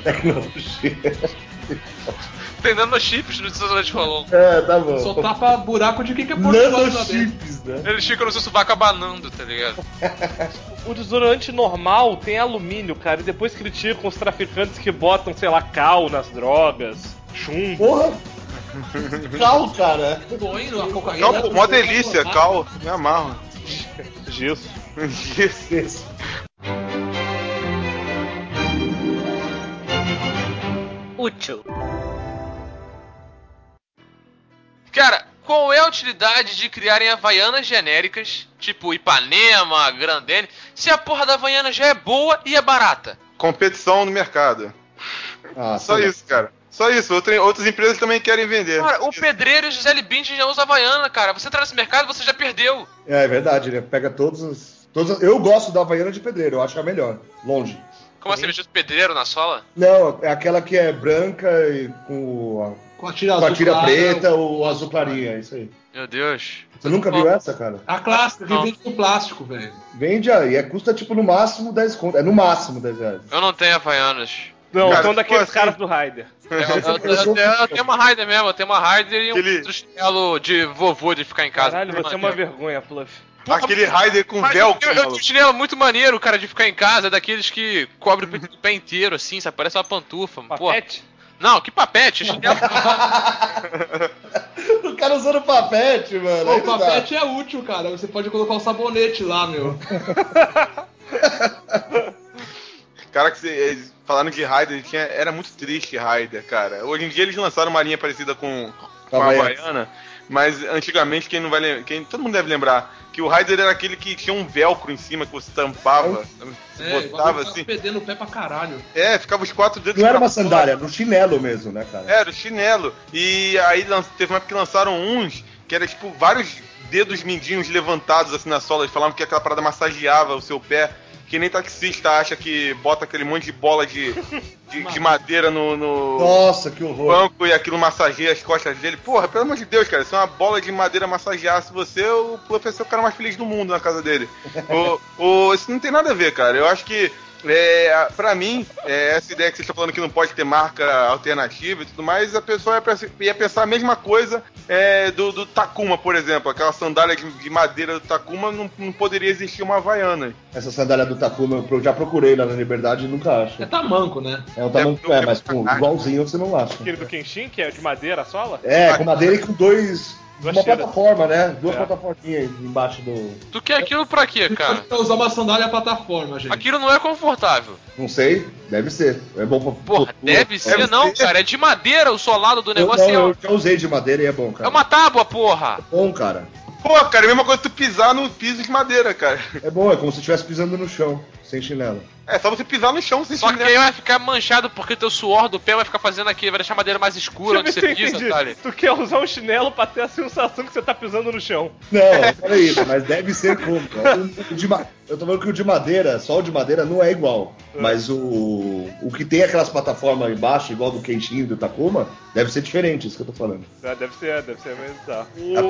Tem nanochips no desodorante rolon. Tá bom. Só tapa buraco de quem quer pôr nanochips, né? Eles ficam no seu sovaco abanando, tá ligado? O desodorante normal tem alumínio, cara, e depois criticam os traficantes que botam, sei lá, cal nas drogas, chumbo. Porra! Cal, cara. Cal, pô, mó delícia, cal. Me amarro. Gesso. Gesso. Útil. Cara, qual é a utilidade de criarem havaianas genéricas, tipo Ipanema, Grandene, se a porra da havaiana já é boa e é barata? Competição no mercado. Só isso, cara. Só isso. Outras empresas também querem vender. Cara, o pedreiro Gisele Bündchen já usa havaiana, cara. Você entrar nesse mercado, você já perdeu. É verdade, né? Pega todos os... Eu gosto da havaiana de pedreiro, eu acho que é a melhor. Longe. Como assim, vestido pedreiro na sola? Não, é aquela que é branca e com a tira preta ou azul clarinha, é isso aí. Meu Deus. Você nunca viu essa, cara? A clássica, que vende no plástico, velho. Vende aí, custa tipo no máximo 10 conto. É no máximo 10 reais. Eu não tenho havaianas. Não, são daqueles caras do Raider. Eu tenho uma Raider mesmo, eu tenho uma Raider e um chinelo de vovô de ficar em casa. Caralho, você é uma vergonha, Fluff. Aquele Raider com velcro. Eu tinha um chinelo muito maneiro, cara, de ficar em casa, daqueles que cobre o pé inteiro, assim, sabe? Parece uma pantufa. Papete? Não, que papete? Chinelo... O cara usando papete, mano. O papete é útil, cara. Você pode colocar um sabonete lá, meu. Cara, que falando de Raider, era muito triste Raider, cara. Hoje em dia eles lançaram uma linha parecida com a Havaiana. Mas antigamente, todo mundo deve lembrar que o Raider era aquele que tinha um velcro em cima que você tampava, botava assim. Perdendo o pé pra caralho. Ficava os 4 dedos. Não era uma sandália, era um chinelo mesmo, né, cara? Era o chinelo. E aí teve uma época que lançaram uns que era tipo vários dedos mindinhos levantados assim na sola. Eles falavam que aquela parada massageava o seu pé. Que nem taxista acha que bota aquele monte de bola de madeira no Nossa, que horror. banco e aquilo massageia as costas dele. Porra, pelo amor de Deus, cara, se uma bola de madeira massageasse você, o professor é o cara mais feliz do mundo na casa dele. Isso não tem nada a ver, cara. Eu acho que pra mim, essa ideia que vocês estão falando que não pode ter marca alternativa e tudo mais, a pessoa ia pensar a mesma coisa do Takuma, por exemplo. Aquela sandália de madeira do Takuma, não poderia existir uma Havaiana. Essa sandália do Takuma eu já procurei lá na Liberdade e nunca acho. É tamanco, né? É um tamanco, mas igualzinho você não acha. Aquele do Kenshin, que é de madeira a sola? Com madeira e com uma plataforma, né? Duas plataforminhas embaixo do... Tu quer aquilo pra quê, cara? Pra usar uma sandália plataforma, gente. Aquilo não é confortável. Não sei, deve ser. É bom pra... Porra, deve ser não, cara. É de madeira o solado do negócio. Eu já usei de madeira e é bom, cara. É uma tábua, porra. É bom, cara. Pô, cara, é a mesma coisa que tu pisar no piso de madeira, cara. É bom, é como se estivesse pisando no chão, sem chinelo. É só você pisar no chão sem Só chinelo. que aí vai ficar manchado porque teu suor do pé vai ficar fazendo aqui, vai deixar a madeira mais escura onde você pisa, tá ali. Tu quer usar um chinelo pra ter a sensação que você tá pisando no chão. Não, olha isso, mas deve ser como. Eu tô falando que o de madeira, só o de madeira não é igual. Mas o que tem aquelas plataformas embaixo, igual do Kenshin e do Takuma, deve ser diferente, isso que eu tô falando. Deve ser mesmo, tá.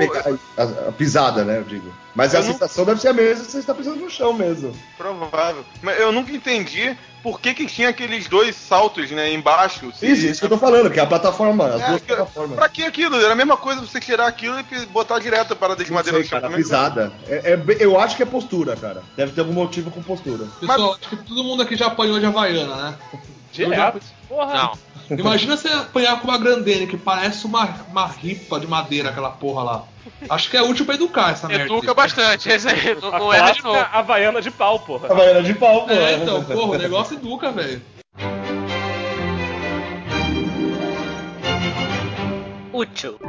A pisada, né, eu digo. Mas a sensação deve ser a mesma, você está pisando no chão mesmo. Provável. Mas eu nunca entendi por que tinha aqueles dois saltos, né, embaixo. Isso que eu tô falando, que é a plataforma, as duas plataformas. Pra que aquilo? Era a mesma coisa você tirar aquilo e botar direto para de madeira no chão. Cara, pisada. Eu acho que é postura, cara. Deve ter algum motivo com postura. Pessoal, acho que todo mundo aqui já apanhou de Havaiana, né? Direto. Porra. Não. Imagina você apanhar com uma Grandene, que parece uma ripa de madeira, aquela porra lá. Acho que é útil pra educar essa merda. Educa bastante, esse aí não erra de novo. Havaiana de pau, porra. Havaiana de pau, porra. Então, porra, o negócio educa, velho. Útil.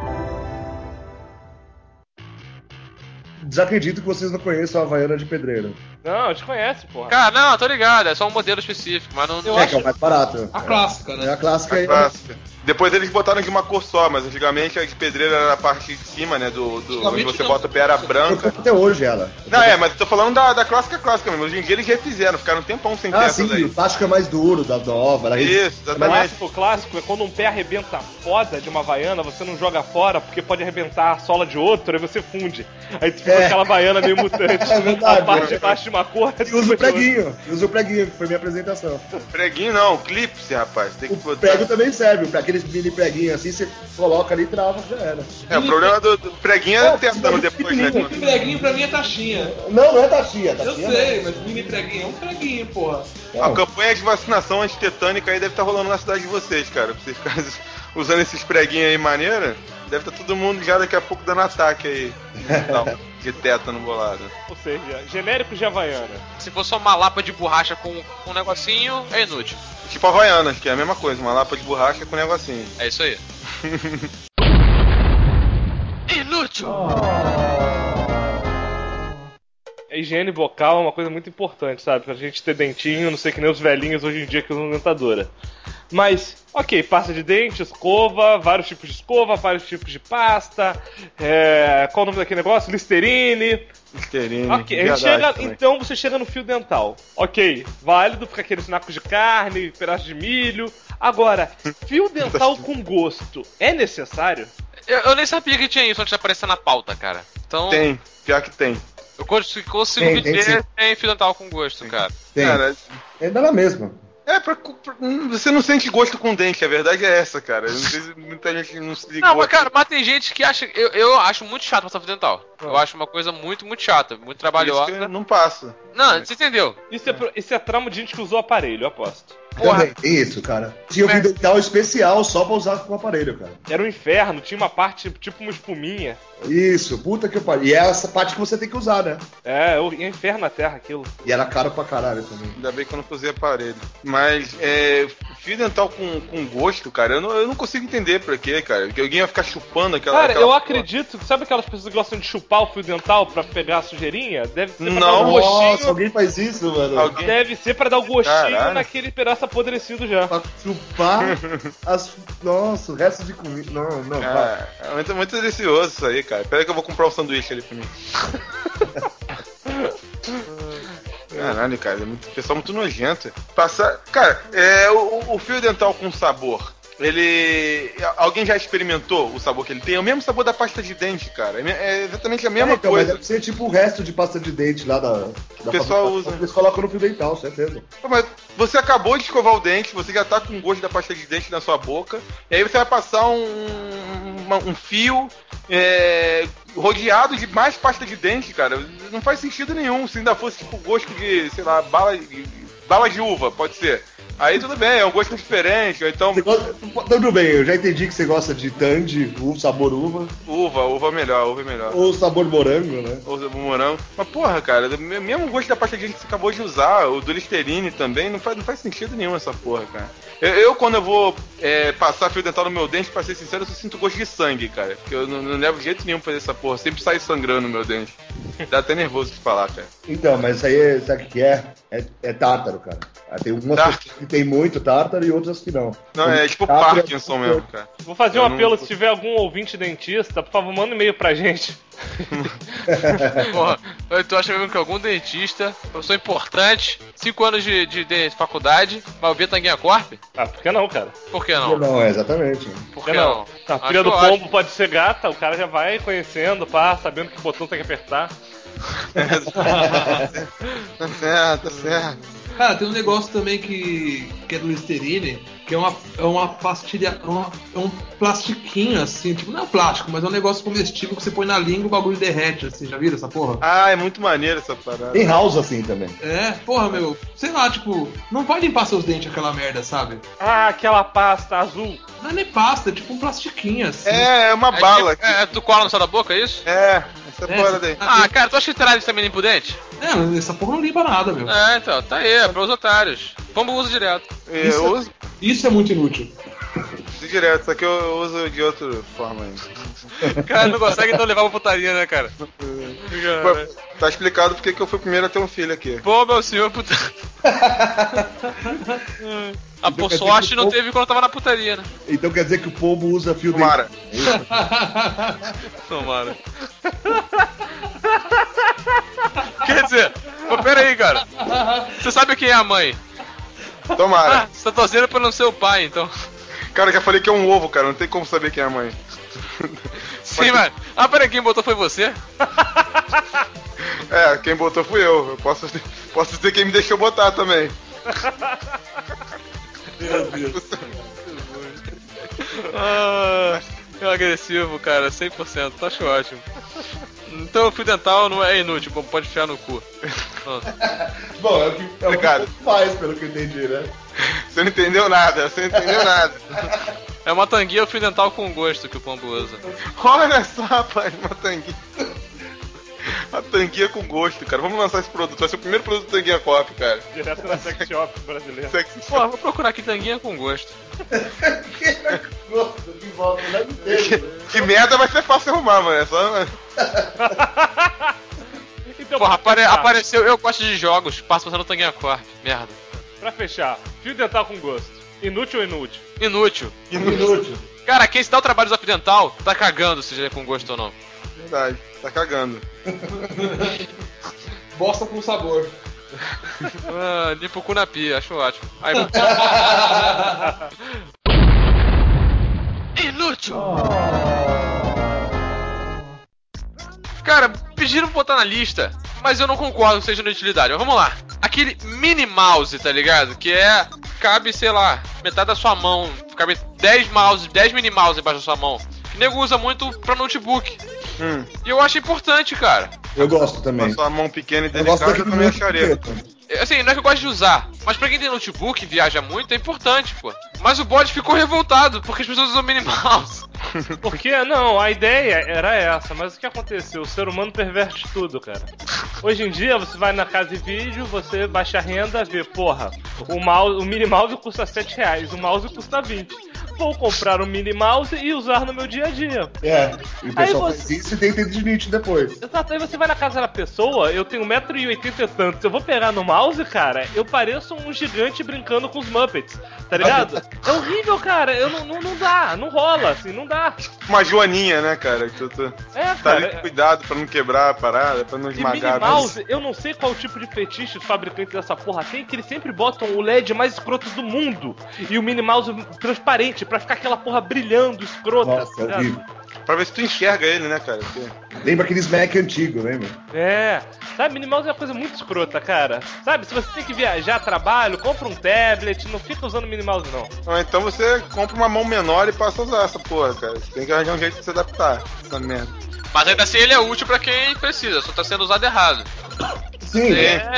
Desacredito que vocês não conheçam a Havaiana de pedreiro. Não, a gente conhece, porra. Cara, não, tô ligado, é só um modelo específico, mas não... Que é o mais barato. A clássica, né? É a clássica aí. Depois eles botaram de uma cor só, mas antigamente a de pedreira era a parte de cima, né? Onde você bota o pé era branca. Até hoje ela. Não, mas eu tô falando da clássica mesmo. Hoje em dia eles refizeram, ficaram um tempão sem ter essa daí. O plástico é mais duro, da nova. Isso, exatamente. O clássico é quando um pé arrebenta foda de uma Havaiana, você não joga fora, porque pode arrebentar a sola de outro, aí você funde. Aí tu fica aquela Havaiana meio mutante. É verdade. A parte de baixo de uma cor. E usa o preguinho, que foi minha apresentação. Preguinho não, clipe, rapaz. Tem que botar. O prego também serve, pra aqueles mini preguinhos assim, você coloca ali e trava, já era. O problema do preguinho é tentando depois, né? Mini preguinho pra mim é taxinha. Não é taxinha. Eu sei, mas mini preguinho é um preguinho, porra. A campanha de vacinação antitetânica aí deve estar rolando na cidade de vocês, cara. Pra vocês ficarem usando esses preguinhos aí maneira, deve estar todo mundo já daqui a pouco dando ataque aí. De tétano bolado. Ou seja, genérico de Havaiana. Se for só uma lapa de borracha com um negocinho, é inútil. Tipo Havaianas, que é a mesma coisa, uma lapa de borracha com um negocinho. É isso aí. Inútil! A higiene bucal é uma coisa muito importante, sabe? Pra gente ter dentinho, não sei que nem os velhinhos hoje em dia que usam dentadura. Mas, ok, pasta de dente, escova, vários tipos de escova, vários tipos de pasta. Qual o nome daquele negócio? Listerine. Listerine. Ok, então você chega no fio dental. Ok, válido para aqueles nacos de carne, pedaço de milho. Agora, fio dental com gosto, é necessário? Eu nem sabia que tinha isso antes de aparecer na pauta, cara. Então... Tem, pior que tem. Eu consigo ver tem fio dental com gosto, cara. Tem. Cara, ainda na mesma. Você não sente gosto com dente, a verdade é essa, cara. Não sei se muita gente não se ligou. Não, mas cara, tem gente que acha... Eu acho muito chato passar fio dental. Eu acho uma coisa muito, muito chata, muito trabalhosa. Isso que não passa. Não, você entendeu? Isso é trauma de gente que usou aparelho, eu aposto. Também, isso, cara. Tinha um fio dental especial só pra usar com o aparelho, cara. Era um inferno, tinha uma parte, tipo uma espuminha. Isso, puta que pariu. E é essa parte que você tem que usar, né? É inferno na terra aquilo. E era caro pra caralho também. Ainda bem que eu não usei aparelho. Mas, fio dental com gosto, cara, eu não consigo entender pra quê, cara. Que alguém vai ficar chupando aquela... Cara, aquela eu acredito... Sabe aquelas pessoas que gostam de chupar o fio dental pra pegar a sujeirinha? Deve ser pra dar um Nossa, gostinho... alguém faz isso, mano. Deve ser pra dar o gostinho Caralho. naquele pedaço apodrecido já. Pra chupar Nossa, o resto de comida. Não, vai. É muito delicioso isso aí, cara. Pera aí que eu vou comprar um sanduíche ali pra mim. Caralho, cara, pessoal muito nojento. Cara, o fio dental com sabor. Alguém já experimentou o sabor que ele tem? É o mesmo sabor da pasta de dente, cara. É exatamente a mesma Então, coisa. mas deve ser tipo o resto de pasta de dente lá da O pessoal usa. Eles colocam no fio dental, certeza. Mas você acabou de escovar o dente, você já tá com o gosto da pasta de dente na sua boca, e aí você vai passar um fio rodeado de mais pasta de dente, cara. Não faz sentido nenhum. Se ainda fosse tipo gosto de, sei lá, bala de uva, pode ser. Aí tudo bem, é um gosto diferente, ou então... Tudo bem, eu já entendi que você gosta de Tandy, sabor uva. Uva melhor. Ou sabor morango, né? Ou sabor morango. Mas porra, cara, mesmo gosto da pasta de dente que você acabou de usar, o do Listerine também, não faz sentido nenhum essa porra, cara. Eu quando eu vou passar fio dental no meu dente, pra ser sincero, eu só sinto gosto de sangue, cara. Porque eu não levo de jeito nenhum pra fazer essa porra, sempre sai sangrando no meu dente. Dá até nervoso de falar, cara. Então, mas isso aí, sabe o que é? É tártaro, cara. Tem algumas pessoas que tem muito tártaro e outras que não. Não, é tipo Parkinson mesmo, cara. Vou fazer um apelo, se tiver algum ouvinte dentista, por favor, manda um e-mail pra gente. Porra, tu acha mesmo que algum dentista, professor importante, 5 anos de faculdade, vai ouvir Tanguinha Corp? Ah, por que não, cara? Por que não? Não, exatamente. Por que não? A filha do pombo pode ser gata, o cara já vai conhecendo, sabendo que botão tem que apertar. Tá certo. Cara, tem um negócio também que é do Listerine, que é uma pastilha, é um plastiquinho assim, tipo, não é um plástico, mas é um negócio comestível que você põe na língua e o bagulho derrete, assim, já viram essa porra? Ah, é muito maneiro essa parada. Tem house assim também. Porra, meu, sei lá, tipo, não vai limpar seus dentes aquela merda, sabe? Ah, aquela pasta azul. Não é nem pasta, é tipo um plastiquinho, assim. É uma bala. Tu cola no céu da boca, é isso? Essa porra daí. Cara, tu acha que traz também limpa o dente? Essa porra não limpa nada, meu. Então, tá aí, é para os otários. Pombo usa direto. Eu uso Isso é muito inútil. direto, só que eu uso de outra forma ainda. Cara, não consegue então levar pra putaria, né, cara? Tá explicado porque que eu fui o primeiro a ter um filho aqui. Pombo é o senhor puta. Por sorte não teve quando eu tava na putaria, né? Então quer dizer que o pombo usa fio Tomara. dental. Tomara. Quer dizer, pera aí, cara. Você sabe quem é a mãe? Tomara. Você tá torcendo pra não ser o pai, então. Cara, já falei que é um ovo, cara. Não tem como saber quem é a mãe. Sim, mas... peraí, quem botou foi você? Quem botou fui eu. Eu posso dizer quem me deixou botar também. Meu Deus. É agressivo, cara, 100%. Acho ótimo. Então o fio dental não é inútil, pode enfiar no cu. Bom, é o que o pombo faz, pelo que eu entendi, né? Você não entendeu nada, É uma tanguinha fio dental com gosto que o pombo usa. Olha só, rapaz, uma tanguinha. Uma tanguinha com gosto, cara. Vamos lançar esse produto. Vai ser o primeiro produto do Tanguinha Corp, cara. Direto na sex shop brasileira. Pô, vou procurar aqui tanguinha com gosto. Que merda vai ser fácil arrumar, mano. É só... Então, porra, apareceu Eu Gosto de Jogos, passa passando no Tanguinha Corp. Merda. Pra fechar, fio dental com gosto. Inútil ou inútil? Inútil. Cara, quem se dá o trabalho de usar fio dental, tá cagando se já é com gosto ou não. Verdade, tá cagando. Bosta com sabor. Limpa o cu na pia, acho ótimo. Aí, inútil! Cara, pediram pra botar na lista, mas eu não concordo que seja de utilidade. Mas vamos lá. Aquele mini mouse, tá ligado? Que cabe, sei lá, metade da sua mão. Cabe 10 mini mouse embaixo da sua mão. Que o nego usa muito pra notebook. E eu acho importante, cara. Eu gosto também. Com a sua mão pequena e delicada, eu também acharia. Assim, não é que eu gosto de usar, mas pra quem tem notebook e viaja muito, é importante, pô. Mas o bode ficou revoltado, porque as pessoas usam mini mouse. Porque, não, a ideia era essa, mas o que aconteceu? O ser humano perverte tudo, cara. Hoje em dia, você vai na casa de vídeo, você baixa a renda, vê, porra, o mini mouse custa R$7, o mouse custa 20. Vou comprar um mini mouse e usar no meu dia a dia. E o pessoal faz isso e tem tendinite depois. Exato, aí você vai na casa da pessoa, eu tenho 1,80 m e tanto. Se eu vou pegar no mouse, cara, eu pareço um gigante brincando com os Muppets, tá ligado? É horrível, cara, não dá, não rola, assim, não dá. Uma joaninha, né, cara? Tá ali cuidado pra não quebrar a parada, pra não esmagar. E mini mouse, eu não sei qual tipo de fetiche os fabricantes dessa porra tem, que eles sempre botam o LED mais escroto do mundo e o mini mouse transparente, pra ficar aquela porra brilhando, escrota. Nossa, é horrível. Pra ver se tu enxerga ele, né, cara? Lembra aqueles Mac antigos, lembra? Sabe, mini mouse é uma coisa muito escrota, cara. Sabe, se você tem que viajar, trabalho, compra um tablet, não fica usando mini mouse, não. Ou então você compra uma mão menor e passa a usar essa porra, cara. Você tem que arranjar um jeito de se adaptar a essa merda. Mas ainda assim ele é útil pra quem precisa, só tá sendo usado errado. Sim,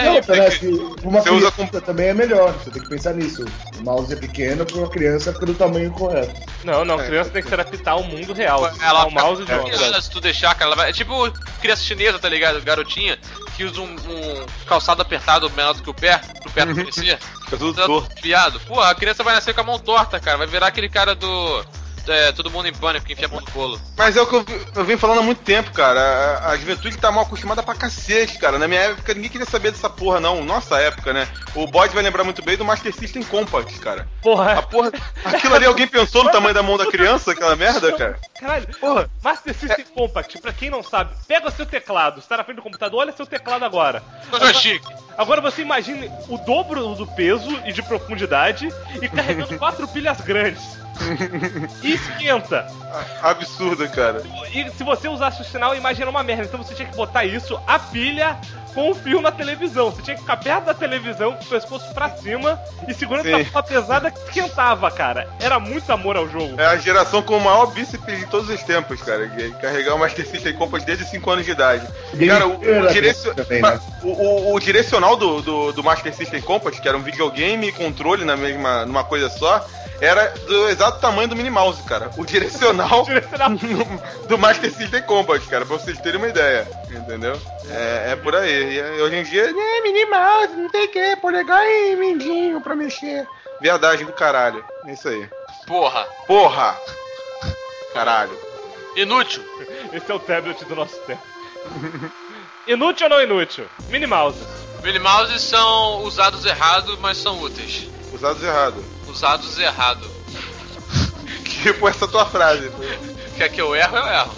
uma criança também é melhor, você tem que pensar nisso. O mouse é pequeno pra uma criança do tamanho correto. Não, criança tem que se adaptar ao mundo real. Ela o mouse de se tu deixar, cara, ela vai. É tipo criança chinesa, tá ligado? Garotinha, que usa um calçado apertado menor do que o pé, pro pé não crescer. Fica tudo torto. Piado. Pô, a criança vai nascer com a mão torta, cara. Vai virar aquele cara do. Todo mundo em pânico, que enfia a mão no bolo. Mas é o que eu venho falando há muito tempo, cara. A juventude tá mal acostumada pra cacete, cara. Na minha época, ninguém queria saber dessa porra, não. Nossa época, né? O Bode vai lembrar muito bem do Master System Compact, cara. Porra. Aquilo ali, alguém pensou no tamanho da mão da criança, aquela merda, cara? Caralho. Porra. Master System Compact, pra quem não sabe, pega seu teclado, está na frente do computador, olha seu teclado agora. Agora você imagine o dobro do peso e de profundidade e carregando 4 pilhas grandes. E esquenta. Absurdo, cara. E se você usasse o sinal, imagina uma merda. Então você tinha que botar isso, a pilha, com o fio na televisão. Você tinha que ficar perto da televisão, com o pescoço pra cima e segurando essa porra pesada que esquentava, cara. Era muito amor ao jogo. É a geração com o maior bíceps de todos os tempos, cara. Carregar o Master System Compact desde 5 anos de idade. Cara, o direcional do Master System Compact, que era um videogame e controle numa coisa só, era do exato tamanho do mini mouse, cara. O direcional do Master System Compact, cara, pra vocês terem uma ideia, entendeu? É por aí. E hoje em dia, mini mouse, não tem que, polegar e mindinho pra mexer. Verdade do caralho. É isso aí. Porra! Caralho. Inútil. Esse é o tablet do nosso tempo. Inútil ou não inútil? Mini mouse. Mini mouses são usados errado, mas são úteis. Usados errado. Tipo essa tua frase. Quer que eu erro, eu erro.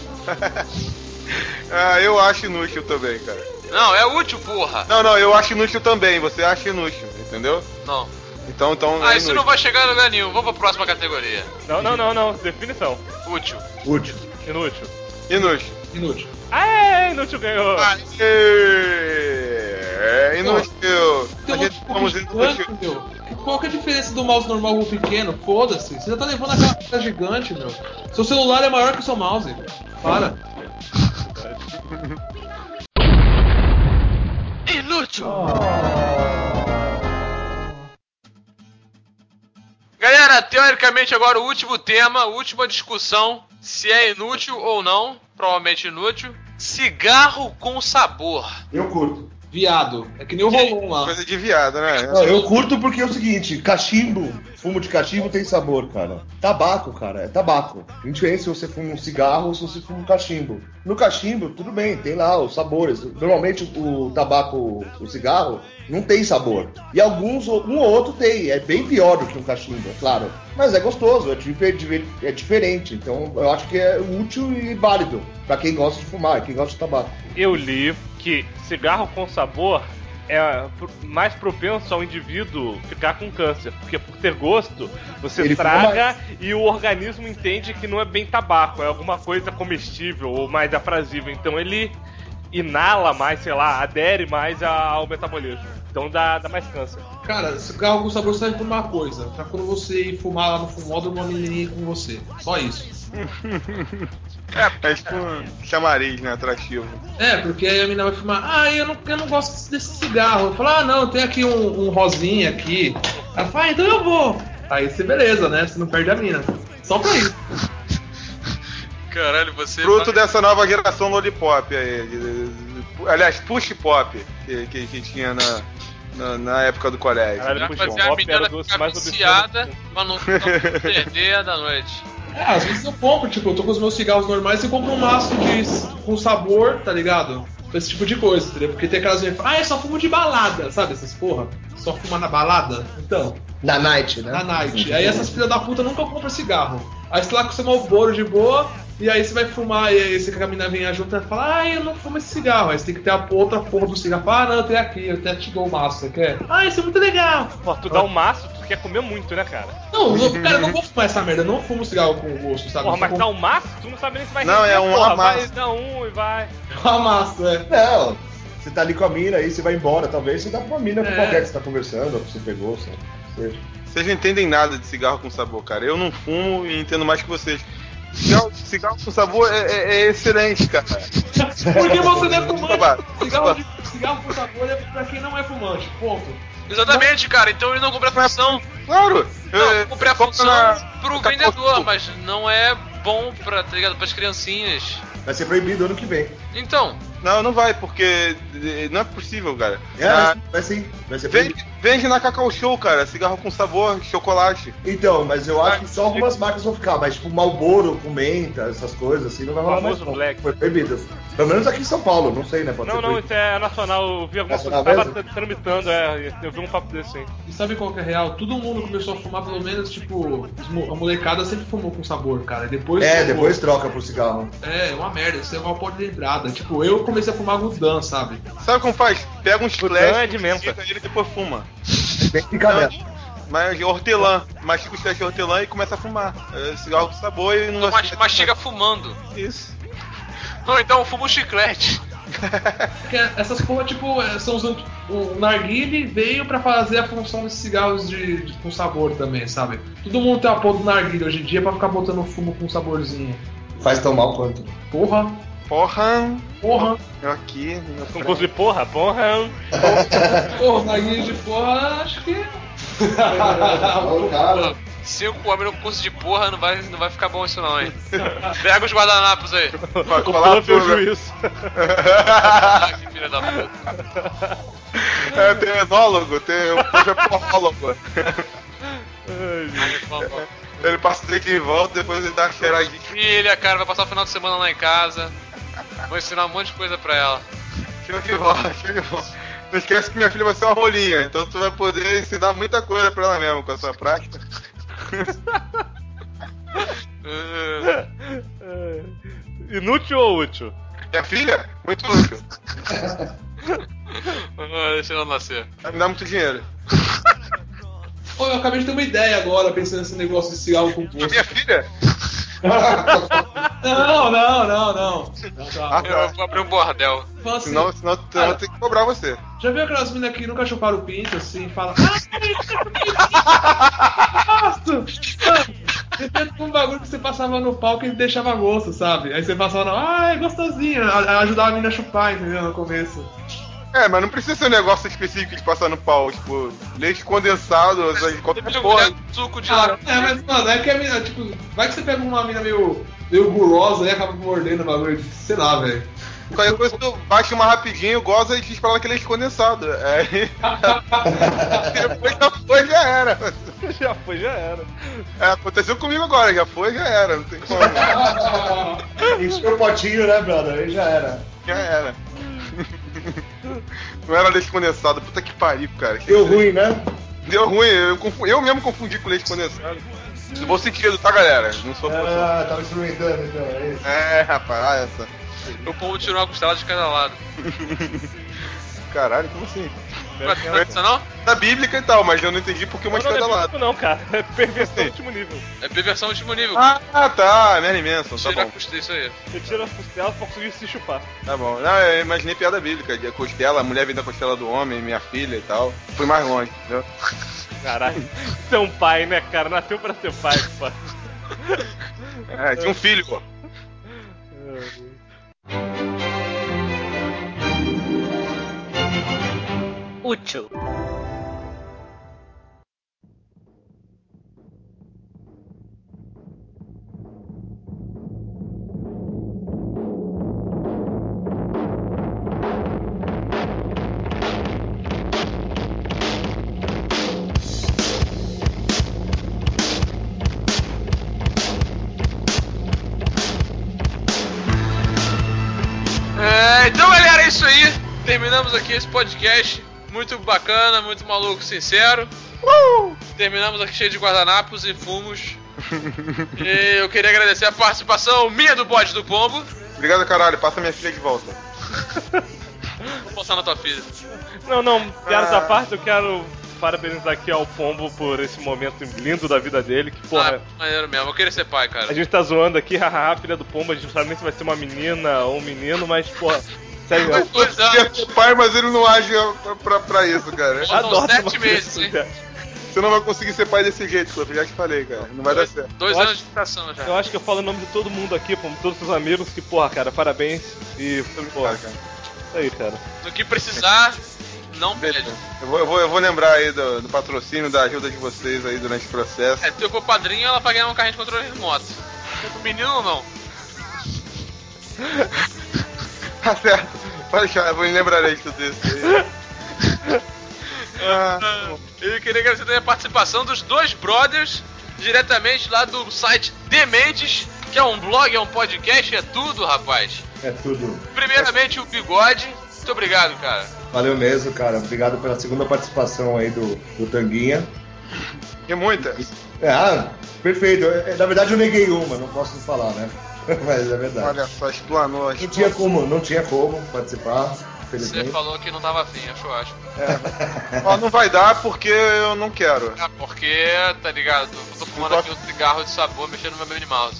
Eu acho inútil também, cara. Não, é útil, porra. Não, eu acho inútil também. Você acha inútil, entendeu? Não. Então isso não vai chegar a lugar nenhum. Vamos pra próxima categoria. Não. Definição. Útil. Inútil. Inútil ganhou. Inútil. Vamos inútil. Qual que é a diferença do mouse normal pro pequeno? Foda-se. Você já tá levando aquela coisa gigante, meu. Seu celular é maior que o seu mouse. Para. Inútil. Galera, teoricamente agora o último tema, última discussão, se é inútil ou não, provavelmente inútil. Cigarro com sabor. Eu curto. Viado. É que nem o Rolon lá. Coisa de viado, né? Não, eu curto porque é o seguinte, cachimbo, fumo de cachimbo tem sabor, cara. Tabaco, cara, é tabaco. Indiferente se você fuma um cigarro ou se você fuma um cachimbo. No cachimbo, tudo bem, tem lá os sabores. Normalmente o tabaco, o cigarro, não tem sabor. E alguns, um ou outro tem. É bem pior do que um cachimbo, é claro. Mas é gostoso, é diferente. Então eu acho que é útil e válido pra quem gosta de fumar, quem gosta de tabaco. Eu li que cigarro com sabor é mais propenso ao indivíduo ficar com câncer, porque por ter gosto, você Ele traga e o organismo entende que não é bem tabaco, é alguma coisa comestível ou mais aprazível, então ele inala mais, sei lá, adere mais ao metabolismo, então dá mais câncer. Cara, cigarro com sabor serve pra uma coisa, pra quando você ir fumar lá no fumódromo, uma menininha com você, só isso. É tipo um chamariz, né? Atrativo. Porque aí a menina vai fumar. Eu não gosto desse cigarro. Eu falo, não, tem aqui um rosinha aqui. Ela fala, então eu vou. Aí você, beleza, né? Você não perde a mina. Só pra isso. Caralho, você. Fruto dessa nova geração lollipop aí. Aliás, push pop que tinha na época do colégio. Caralho, push Fazer a pop era menina o doce ficar mais viciada obsceno. pra não perder da noite. Às vezes eu compro, tipo, eu tô com os meus cigarros normais e compro um maço com sabor, tá ligado? Esse tipo de coisa, entendeu? Porque tem aquelas gente que fala, eu só fumo de balada, sabe? Essas porra, só fuma na balada. Então, Na night, né? na night. Aí essas filhas da puta nunca compram cigarro. Aí você lá com o seu Marlboro de boa, e aí você vai fumar, e aí você com a mina vem junto e fala, eu não fumo esse cigarro. Aí você tem que ter a outra porra do cigarro. Não, eu tenho aqui, eu até te dou o maço, você quer? Isso é muito legal. Pô, tu dá um maço, tu quer comer muito, né, cara? Cara, eu não vou fumar essa merda, eu não fumo cigarro com gosto, sabe? Porra, mas dá um maço, tu não sabe nem se vai Não, render, é um porra. amasso. Vai dar um e vai. Amasso, Não, você tá ali com a mina, aí você vai embora. Talvez você dá pra uma mina com qualquer que você tá conversando, ou que você pegou, sabe? Seja. Vocês não entendem nada de cigarro com sabor, cara. Eu não fumo e entendo mais que vocês. Cigarro com sabor é excelente, cara. Porque você não é fumante. Cigarro com sabor é pra quem não é fumante, ponto. Exatamente, cara. Então ele não cumpre a função. Claro! Não, cumpre a função pro vendedor, mas não é bom pra, tá ligado? Pras criancinhas. Vai ser proibido ano que vem. Então. Não vai, porque não é possível, cara. Vai sim. Vai ser proibido. Vende na Cacau Show, cara, cigarro com sabor, chocolate. Então, mas eu acho que só algumas marcas vão ficar, mas tipo Marlboro com menta, essas coisas assim, não vai rolar mais. Famoso Black. Foi proibido. Pelo menos aqui em São Paulo, não sei, né? Pode ser Não, proibido. isso é nacional. Eu vi alguma coisa Nacional que tava tramitando, eu vi um papo desse aí. E sabe qual que é real? Todo mundo começou a fumar, pelo menos, tipo, a molecada sempre fumou com sabor, cara. Depois troca pro cigarro. É uma merda, isso é uma porta de entrada. Tipo, eu comecei a fumar Gudan, sabe? Sabe como faz? Pega um é de menta. ele e depois fuma. Bem picadela. Mas hortelã, mastiga o chiclete de hortelã e começa a fumar. Cigarro com sabor e não Então mastiga fumando. Isso. Ou então fuma um chiclete. Porque essas porra, tipo, são usando. O narguile veio pra fazer a função desses cigarros com sabor também, sabe? Todo mundo tem a porra do narguile hoje em dia pra ficar botando fumo com saborzinho. Faz tão mal quanto. Porra. Eu aqui. Concurso de porra. Porra, narguile de porra, acho que. Cara. 5 homens no curso de porra não vai ficar bom isso não, hein? Pega os guardanapos aí. Vai O plano é o juízo. Que filha da puta. Tem enólogo, tem o porrólogo. Ele passa daqui em volta, depois ele dá uma cheiradinha. Filha, cara, vai passar o final de semana lá em casa. Vou ensinar um monte de coisa pra ela. Show de bola. Não esquece que minha filha vai ser uma rolinha, então tu vai poder ensinar muita coisa pra ela mesmo com a sua prática. Inútil ou útil? Minha filha? Muito útil. Deixa ela nascer. Vai me dar muito dinheiro. Pô, eu acabei de ter uma ideia agora, pensando nesse negócio de cigarro com gosto. Minha filha? Não. Eu vou abrir um bordel. Fala assim, Senão eu tenho que cobrar você. já viu aquelas meninas que nunca chuparam o pinto assim e falam. Depende de um bagulho que você passava no pau que ele deixava gosto, sabe? Aí você passava, é gostosinho, ajudava a menina a chupar, entendeu? No começo. Mas não precisa ser um negócio específico de passar no pau, tipo, leite condensado, qualquer porra. Suco de laranja. Mas, mano, é que a mina, tipo, vai que você pega uma mina meio gulosa e acaba mordendo o bagulho, sei lá, velho. Qualquer coisa tu baixa uma rapidinho, goza e diz pra ela que é leite condensado. Depois já era. Já foi, já era. Aconteceu comigo agora, já foi, já era, não tem como. Encheu o potinho, né, brother? Aí já era. Já era. Não era leite condensado, puta que pariu, cara. Deu ruim, né? Deu ruim, eu mesmo confundi com leite condensado. No bom sentido, tá, galera? Não sou professor. Tava experimentando então, é isso? Rapaz, essa. O povo tirou uma costela de cada lado. Caralho, como assim? Não é isso não? Da bíblica e tal, mas eu não entendi porque uma de cada lado. Não, cara. É perversão último nível. É perversão último nível. Tá, Merlin Manson, tá Tira bom. a costela, isso aí. Você tira a costela pra conseguir se chupar. Tá bom. Não, eu imaginei piada bíblica, de costela, a mulher vem da costela do homem, minha filha e tal. Fui mais longe, entendeu? Caralho. Você é um pai, né, cara? Nasceu pra ser pai, pô. Tinha um filho, pô. Útil. terminamos aqui esse podcast muito bacana, muito maluco, sincero. Terminamos aqui cheio de guardanapos e fumos. E eu queria agradecer a participação minha do bode do pombo. Obrigado, caralho. Passa minha filha de volta. Vou passar na tua filha. Não, piadas à parte, eu quero parabenizar aqui ao Pombo por esse momento lindo da vida dele, que porra... maneiro mesmo, eu queria ser pai, cara. A gente tá zoando aqui, hahaha, filha do Pombo, a gente não sabe nem se vai ser uma menina ou um menino, mas, porra, sério... Eu queria ser pai, mas ele não age pra isso, cara. Adoro 7 meses, hein? Você não vai conseguir ser pai desse jeito, Clô, já te falei, cara. Não vai dar certo. 2 anos de educação já. Eu acho que eu falo em nome de todo mundo aqui, Pombo, todos os seus amigos, que, porra, cara, parabéns e, porra, cara. Isso aí, cara. Do que precisar... Não pede. Eu vou lembrar aí do patrocínio, da ajuda de vocês aí durante o processo. Se eu for padrinho, ela vai ganhar um carrinho de controle remoto. O menino ou não? Tá certo. Pode deixar, eu vou me lembrar de tudo isso aí. Eu queria agradecer também a participação dos dois brothers, diretamente lá do site Dementes, que é um blog, é um podcast, é tudo, rapaz. É tudo. Primeiramente o Bigode. Muito obrigado, cara. Valeu mesmo, cara. Obrigado pela segunda participação aí do Tanguinha. E muitas. Perfeito. Na verdade eu neguei uma, não posso falar, né? Mas é verdade. Olha só, explanou. Não tinha como participar, infelizmente. Você falou que não tava afim, eu acho. Não vai dar porque eu não quero. Porque, tá ligado? Eu tô fumando aqui um cigarro de sabor mexendo no meu Minnie Mouse.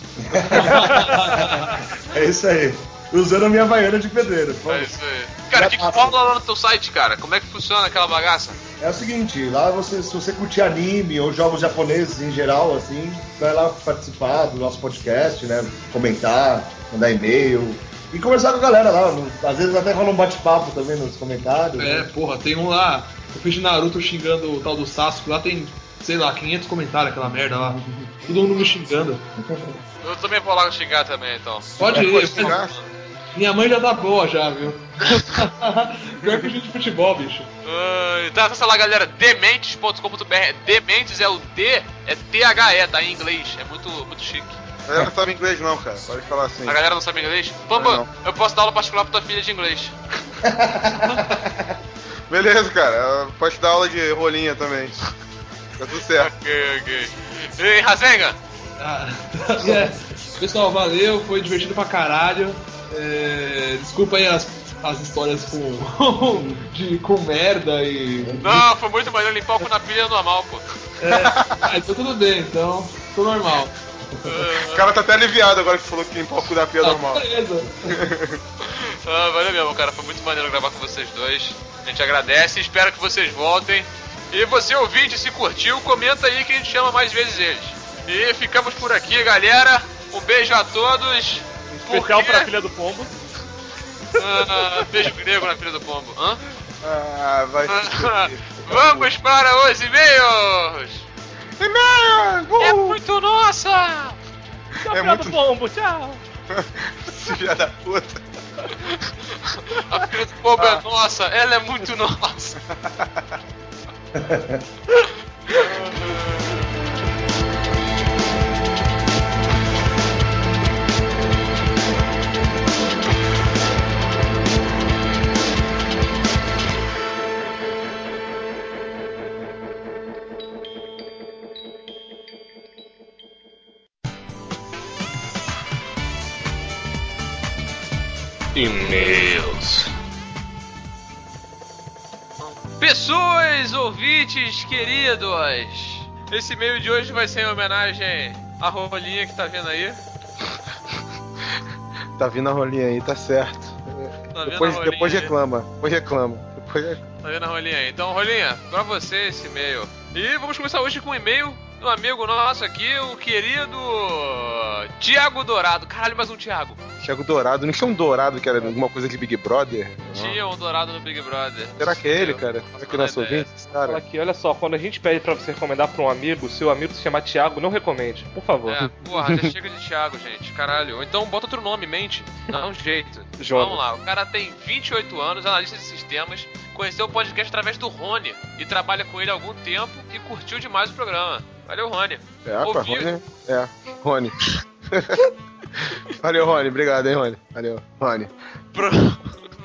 É isso aí. Usando a minha Havaiana de pedreiro. É isso aí. Cara, o que rola lá no teu site, cara? Como é que funciona aquela bagaça? É o seguinte, lá se você curtir anime ou jogos japoneses em geral, assim, vai lá participar do nosso podcast, né? Comentar, mandar e-mail e conversar com a galera lá. Às vezes até rola um bate-papo também nos comentários. Né? Porra, tem um lá, eu fiz de Naruto xingando o tal do Sasuke, lá tem, sei lá, 500 comentários aquela merda lá. Todo mundo me xingando. Eu também vou lá xingar também, então. Pode ir, xingar. Minha mãe já tá boa já, viu? Pior que a gente de futebol, bicho. Tá, acessa lá, galera, dementes.com.br. Dementes é o D, é THE, tá em inglês. É muito chique. A galera não sabe inglês não, cara. Pode falar assim. A galera não sabe inglês? Pamba, eu posso dar aula particular pra tua filha de inglês. Beleza, cara. Pode dar aula de rolinha também. Tá tudo certo. Ok. E Razenga? Pessoal, valeu. Foi divertido pra caralho. Desculpa aí as histórias com merda e... Não, foi muito maneiro, limpar o cu na pilha normal, pô. Então tudo bem, então tô normal. O cara tá até aliviado agora que falou que limpar o cu da pilha normal. Beleza. Valeu mesmo, cara, foi muito maneiro gravar com vocês dois. A gente agradece e espera que vocês voltem. E você, ouvinte, se curtiu, comenta aí que a gente chama mais vezes eles. E ficamos por aqui, galera. Um beijo a todos. Especial pra filha do Pombo. Beijo grego na filha do Pombo. Hã? Vai. Vamos para os e-mails! E-mails! É muito nossa! Tchau, filha do Pombo, tchau! Filha da puta! A filha do Pombo é nossa, ela é muito nossa! E-mails. Pessoas, ouvintes queridos, esse e-mail de hoje vai ser em homenagem à rolinha que tá vindo aí. Tá vindo a rolinha aí, tá certo. Tá depois reclama. Tá vendo a rolinha aí? Então, rolinha, pra você esse e-mail. E vamos começar hoje com um e-mail do amigo nosso aqui, o querido Thiago Dourado. Caralho, mais um Thiago. Thiago Dourado, não tinha um Dourado que era alguma coisa de Big Brother? Tinha um Dourado no Big Brother. Será que é ele, cara? Será que é nosso ouvinte? Fala aqui, olha só, quando a gente pede pra você recomendar pra um amigo, seu amigo se chamar Thiago, não recomende, por favor. Porra, já chega de Thiago, gente, caralho. Ou então bota outro nome, mente. Dá um jeito. Jonas. Vamos lá, o cara tem 28 anos, analista de sistemas, conheceu o podcast através do Rony e trabalha com ele há algum tempo e curtiu demais o programa. Valeu, Rony. Rony. Valeu, Rony. Obrigado, hein, Rony. Valeu, Rony.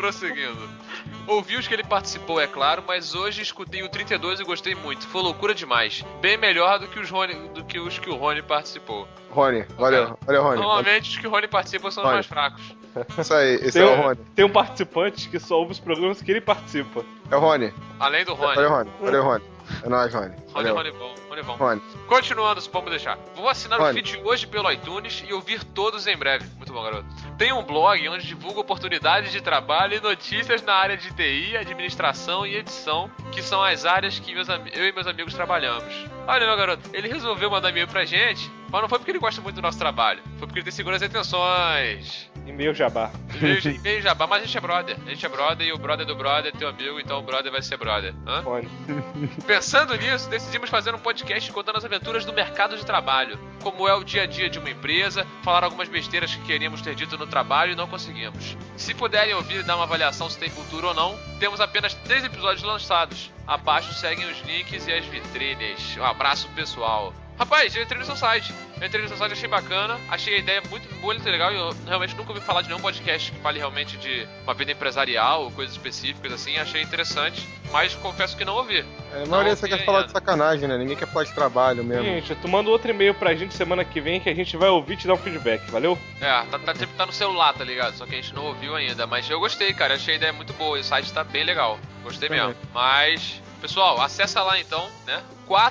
Prosseguindo. Ouvi os que ele participou, é claro, mas hoje escutei o 32 e gostei muito. Foi loucura demais. Bem melhor do que os que o Rony participou. Rony, olha, Rony. Normalmente os que o Rony participa são os mais fracos. Isso aí, esse é o Rony. Tem um participante que só ouve os programas que ele participa. É o Rony. Além do Rony. Olha o Rony. É nóis, Rony. Rony bom. Continuando, vamos deixar. Vou assinar o feed hoje pelo iTunes e ouvir todos em breve. Muito bom, garoto. Tem um blog onde divulgo oportunidades de trabalho e notícias na área de TI, administração e edição, que são as áreas que eu e meus amigos trabalhamos. Olha, meu garoto, ele resolveu mandar e-mail pra gente, mas não foi porque ele gosta muito do nosso trabalho. Foi porque ele tem seguras intenções. E-mail jabá. E-mail jabá, mas a gente é brother. A gente é brother e o brother do brother é teu amigo, então o brother vai ser brother. Hã? Pensando nisso, decidimos fazer um podcast contando as aventuras do mercado de trabalho. Como é o dia a dia de uma empresa, falar algumas besteiras que queríamos ter dito no trabalho e não conseguimos. Se puderem ouvir e dar uma avaliação se tem futuro ou não, temos apenas 3 episódios lançados. Abaixo seguem os links e as vitrines. Um abraço, pessoal. Rapaz, eu entrei no seu site, achei bacana, achei a ideia muito boa, muito legal, e eu realmente nunca ouvi falar de nenhum podcast que fale realmente de uma vida empresarial ou coisas específicas assim, achei interessante, mas confesso que não ouvi. A maioria você quer falar de sacanagem, né? Ninguém quer falar de trabalho mesmo. Gente, tu manda outro e-mail pra gente semana que vem que a gente vai ouvir e te dar um feedback, valeu? Tá no celular, tá ligado? Só que a gente não ouviu ainda, mas eu gostei, cara, achei a ideia muito boa, e o site tá bem legal, gostei mesmo. Mas, pessoal, acessa lá então, né?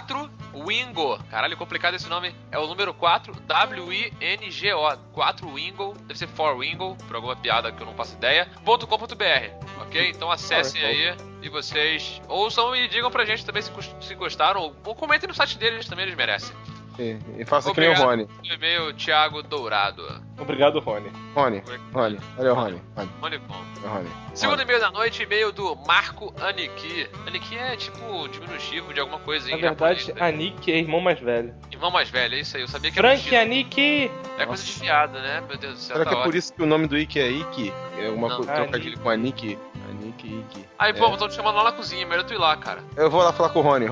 4Wingo. Caralho, complicado esse nome. É o número 4, W-I-N-G-O. 4Wingo, deve ser 4Wingo, por alguma piada que eu não faço ideia. .com.br, ok? Então acessem aí e vocês ouçam e digam pra gente também se gostaram. Ou comentem no site deles também, eles merecem. Sim, e faça que nem o Rony. E-mail Thiago Dourado. Obrigado, Rony. Rony. Olha o Rony. Rony bom. Rony. Segundo e-mail da noite, e-mail do Marco Aniki. Aniki é tipo diminutivo de alguma coisa em japonês. Na verdade, né? Aniki é irmão mais velho. Irmão mais velho, é isso aí. Eu sabia que Frank Aniki! É coisa de piada, né? Meu Deus do céu. Será que é por isso que o nome do Ikki é Ikki? É uma trocadilho com Aniki? Aniki, Ikki. Aí, pô, eu tô te chamando lá na cozinha, melhor tu ir lá, cara. Eu vou lá falar com o Rony.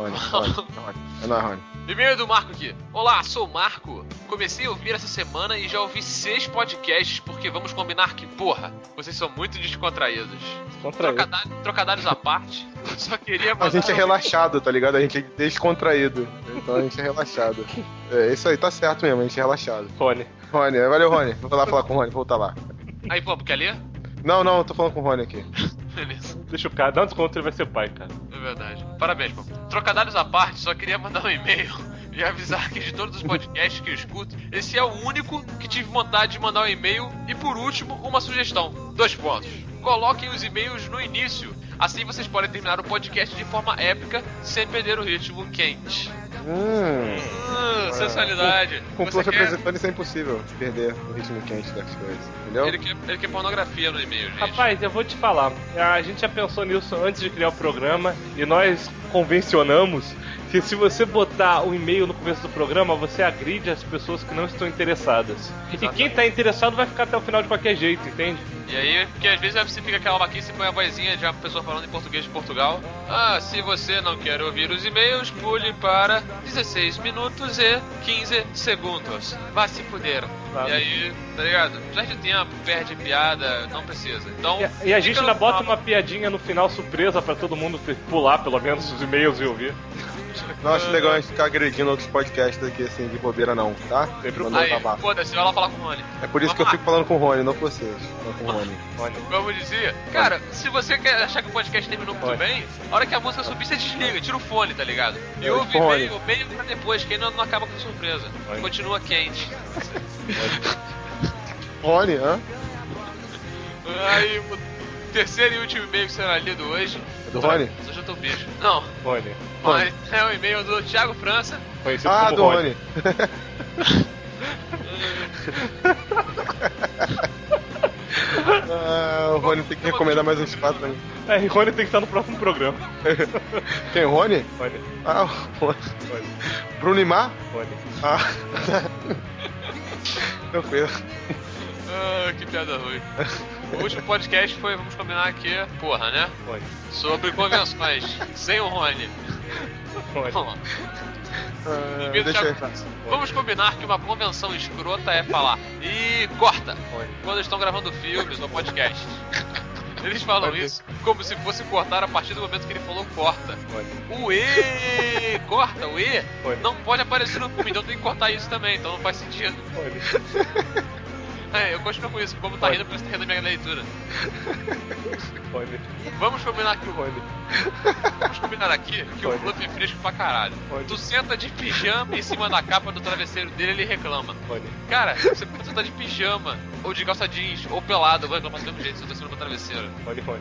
É nóis, Rony. E-mail do Marco aqui. Olá, sou o Marco. Comecei a ouvir essa semana e já ouvi 6 podcasts, porque vamos combinar que, porra, vocês são muito descontraídos. Trocadilhos à parte, só queria mandar... A gente é relaxado, tá ligado? A gente é descontraído. Então a gente é relaxado. É isso aí, tá certo mesmo, a gente é relaxado. Rony, valeu, Rony. Vou lá falar com o Rony, voltar lá. Aí, pô, quer ler? Não, eu tô falando com o Rony aqui. Beleza. Deixa o cara, dá um desconto, ele vai ser pai, cara. É verdade. Parabéns, pô. Trocadilhos à parte, só queria mandar um e-mail e avisar que de todos os podcasts que eu escuto, esse é o único que tive vontade de mandar um e-mail. E por último, uma sugestão. 2 pontos. Coloquem os e-mails no início. Assim vocês podem terminar o podcast de forma épica, sem perder o ritmo quente. Sensualidade. Com o representando isso é impossível perder o ritmo quente das coisas, entendeu? Ele quer pornografia no e-mail, gente. Rapaz, eu vou te falar. A gente já pensou nisso antes de criar o programa e nós convencionamos que se você botar o e-mail no começo do programa, você agride as pessoas que não estão interessadas. Exatamente. E quem tá interessado vai ficar até o final de qualquer jeito, entende? E aí, porque às vezes você fica aquela maquice e põe a vozinha de uma pessoa falando em português de Portugal. Se você não quer ouvir os e-mails, pule para 16 minutos e 15 segundos. Vá se fuder. E aí, tá ligado? Perde tempo, perde piada, não precisa. Então, e a gente ainda bota uma piadinha no final surpresa pra todo mundo pular pelo menos os e-mails e ouvir. Não acho legal a gente ficar agredindo outros podcasts aqui assim de bobeira não, tá? Sempre foda-se, vai lá falar com o Rony. É por isso que eu fico falando com o Rony, não com vocês. Não com o Rony. Como dizia, cara, se você quer achar que o podcast terminou muito bem, a hora que a música subir, você desliga, tira o fone, tá ligado? E ouve meio pra depois, que ainda não acaba com surpresa. Continua quente. Rony, hã? Aí, o terceiro e último e-mail que será lido hoje. É do Rony? Hoje eu tô bicho. Não. Rony. Mas é o e-mail do Thiago França. Conhecido como do Rony. O Rony tem que recomendar mais uns 4 aí. O Rony tem que estar no próximo programa. Quem? Rony? Rony. O Rony. Bruno e Mar? Rony. Tranquilo. Que piada ruim. O último podcast foi, vamos combinar aqui, porra, né? Rony. Sobre convenções. Sem o Rony. Rony. Vamos combinar que uma convenção escrota é falar e corta quando estão gravando filmes ou podcasts. Eles falam isso como se fosse cortar a partir do momento que ele falou corta. O E! Corta, o E! Não pode aparecer no filme, então tem que cortar isso também, então não faz sentido. Eu continuo com isso, como tá rindo, por isso tá rindo da minha leitura. Vamos combinar aqui que o Fluffy é fresco pra caralho. Tu senta de pijama em cima da capa do travesseiro dele, ele reclama. Cara, você pode sentar de pijama, ou de calça jeans, ou pelado, vai reclamar do mesmo jeito se eu tô em cima do travesseiro.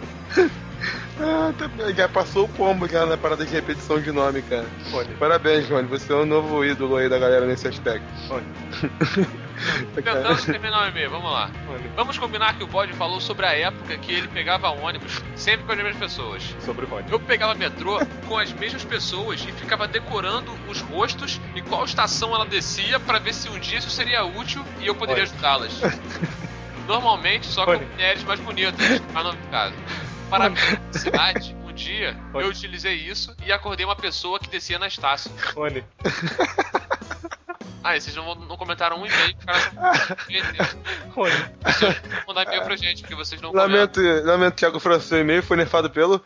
Já passou o combo já na parada de repetição de nome, cara. Parabéns, Rony. Você é o novo ídolo aí da galera nesse aspecto. Tentando terminar o e-mail, vamos lá. Vamos combinar que o Bode falou sobre a época que ele pegava ônibus sempre com as mesmas pessoas. Sobre o Rony. Eu pegava metrô com as mesmas pessoas e ficava decorando os rostos e qual estação ela descia pra ver se um dia isso seria útil e eu poderia ajudá-las. Normalmente só com mulheres mais bonitas, mas não no caso. Para a cidade, um dia eu utilizei isso e acordei uma pessoa que descia na Estácio. E vocês não comentaram um e-mail, cara. Mandar e-mail pra gente, porque vocês não lamento, Thiago França, seu e-mail foi nerfado pelo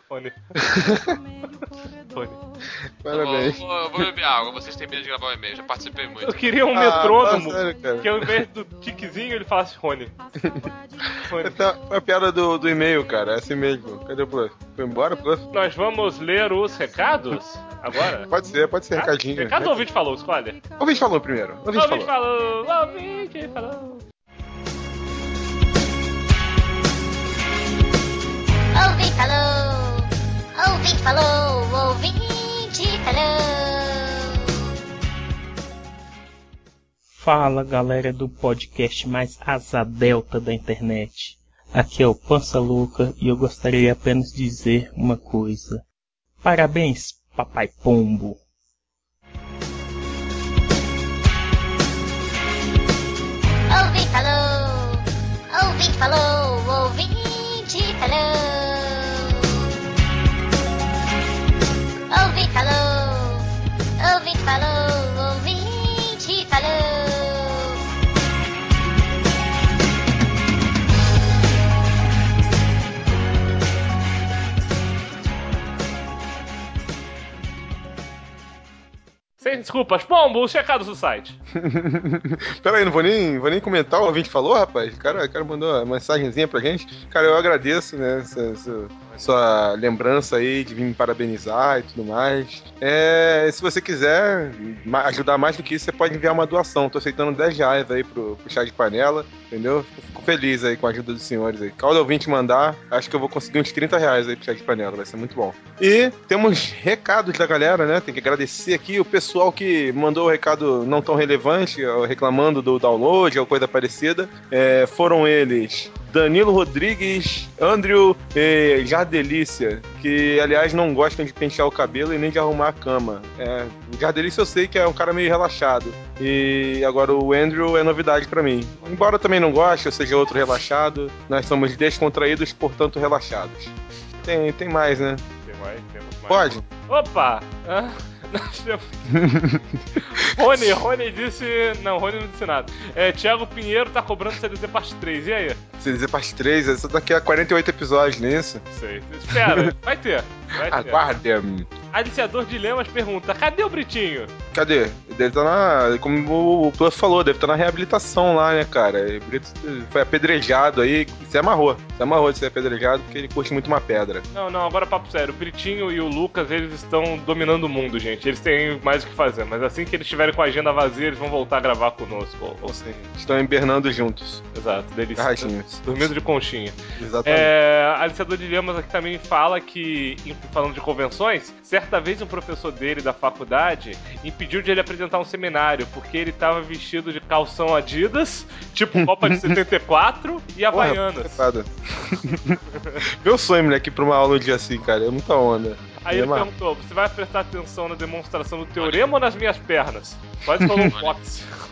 Parabéns. Eu vou beber água, vocês têm medo de gravar o e-mail, já participei muito. Eu queria um metrônomo, que ao invés do tiquezinho ele falasse Rony. Foi a piada do e-mail, cara, é assim mesmo. Cadê o Plus? Foi embora, Plus? Nós vamos ler os recados agora? Pode ser recadinho. Recado ou ouvinte falou, escolhe? Ouvinte falou primeiro. Ouvinte falou. Fala, galera do podcast mais asa delta da internet. Aqui é o Pança Louca e eu gostaria apenas de dizer uma coisa. Parabéns, Papai Pombo. Ouvinte falou, ouvinte falou. Ouvinte falou, ouvinte falou, ouvinte falou. Sem desculpas, Pombo, os recados do site. Pera aí, não vou nem comentar o ouvinte falou, rapaz. O cara mandou uma mensagenzinha pra gente. Cara, eu agradeço, né, sua lembrança aí de vir me parabenizar e tudo mais. Se você quiser ajudar mais do que isso, você pode enviar uma doação. Tô aceitando R$10 aí pro chá de panela, entendeu? Fico feliz aí com a ajuda dos senhores aí. Cada ouvinte mandar, acho que eu vou conseguir uns R$30 aí pro chá de panela, vai ser muito bom. E temos recados da galera, né? Tem que agradecer aqui o pessoal que mandou o recado não tão relevante, reclamando do download ou coisa parecida. Foram eles Danilo Rodrigues, Andrew e Jardelícia, que aliás não gostam de pentear o cabelo e nem de arrumar a cama. O Jardelícia eu sei que é um cara meio relaxado, e agora o Andrew é novidade pra mim. Embora eu também não goste, eu seja outro relaxado, nós somos descontraídos, portanto relaxados. Tem mais, né? Temos mais. Pode? Opa! Rony disse... Não, Rony não disse nada. Thiago Pinheiro tá cobrando CDZ parte 3, e aí? CDZ parte 3? Essa daqui a 48 episódios, não é isso? Sei. Espera, vai ter. Aguarde. Aliciador Dilemas pergunta: cadê o Britinho? Cadê? Deve estar na... Como o Plus falou, deve estar na reabilitação lá, né, cara? O Brito foi apedrejado aí, se amarrou de ser apedrejado porque ele curte muito uma pedra. Não, agora papo sério. O Britinho e o Lucas, eles estão dominando o mundo, gente. Eles têm mais o que fazer, mas assim que eles estiverem com a agenda vazia, eles vão voltar a gravar conosco. Sim, estão hibernando juntos. Exato, deliciosos. Dormindo de conchinha. Exatamente. Aliciador Dilemas aqui também fala que, falando de convenções, certa vez um professor dele da faculdade impediu de ele apresentar um seminário, porque ele tava vestido de calção Adidas, tipo Copa de 74 e Havaianas. Meu sonho, moleque, pra uma aula um dia assim, cara, é muita onda. Aí ele perguntou: você vai prestar atenção na demonstração do teorema ou nas minhas pernas? Quase falou um boxe.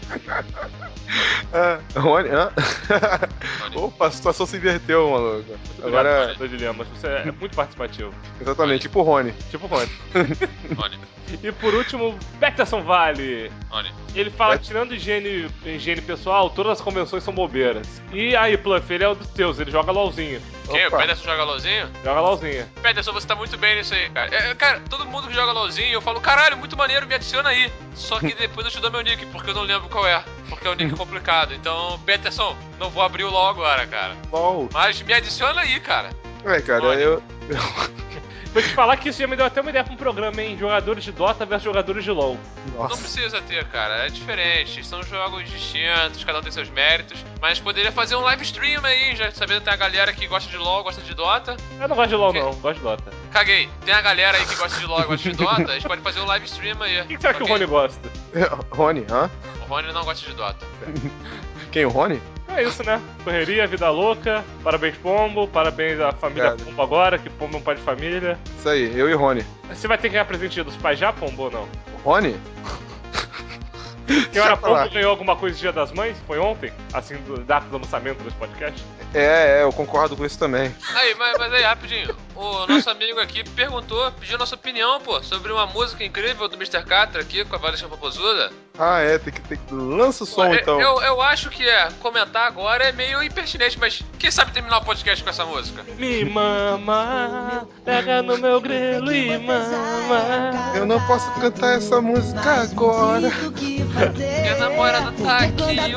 Rony, hã? Opa, a situação se inverteu, maluco. Agora. Dilemas, você é muito participativo. Exatamente, tipo Rony. Tipo Rony. E por último, Peterson Vale. Ele fala que tirando higiene pessoal, todas as convenções são bobeiras. E aí, Pluff, ele é um dos teus, ele joga LOLzinho. Quem? O Peterson joga LOLzinho? Joga LOLzinho. Peterson, você tá muito bem nisso aí, cara. Cara, todo mundo que joga LOLzinho, eu falo, caralho, muito maneiro, me adiciona aí. Só que depois eu te dou meu nick, porque eu não lembro qual é. Porque é um nick complicado. Então, Peterson, não vou abrir o LOL agora, cara. LOL. Mas me adiciona aí, cara. Cara, eu... Vou te falar que isso já me deu até uma ideia pra um programa, hein? Jogadores de Dota versus jogadores de LoL. Nossa. Não precisa ter, cara. É diferente. São jogos distintos, cada um tem seus méritos. Mas poderia fazer um live stream aí, já sabendo que tem a galera que gosta de LoL, gosta de Dota. Eu não gosto de LoL, não. Gosto de Dota. Caguei. Tem a galera aí que gosta de LoL e gosta de Dota. A gente pode fazer um live stream aí. O que você acha que o Rony gosta? Rony, hã? O Rony não gosta de Dota. Quem, o Rony? É isso, né? Correria, vida louca. Parabéns, Pombo. Parabéns à família Pombo agora, que Pombo é um pai de família. Isso aí, eu e Rony. Você vai ter que ganhar presente dos pais já, Pombo, ou não? Rony? Senhora Pombo ganhou alguma coisa no Dia das Mães? Foi ontem? Assim, data do lançamento desse podcast? Eu concordo com isso também. Aí, mas aí, rapidinho. O nosso amigo aqui pediu nossa opinião, pô, sobre uma música incrível do Mr. Catra aqui, com a Valesca Popozuda. Tem que lança o som, então. Eu acho que comentar agora é meio impertinente, mas quem sabe terminar o podcast com essa música? Me mama, pega no meu grelo e mama. Eu não posso cantar essa música agora. Minha namorada tá aqui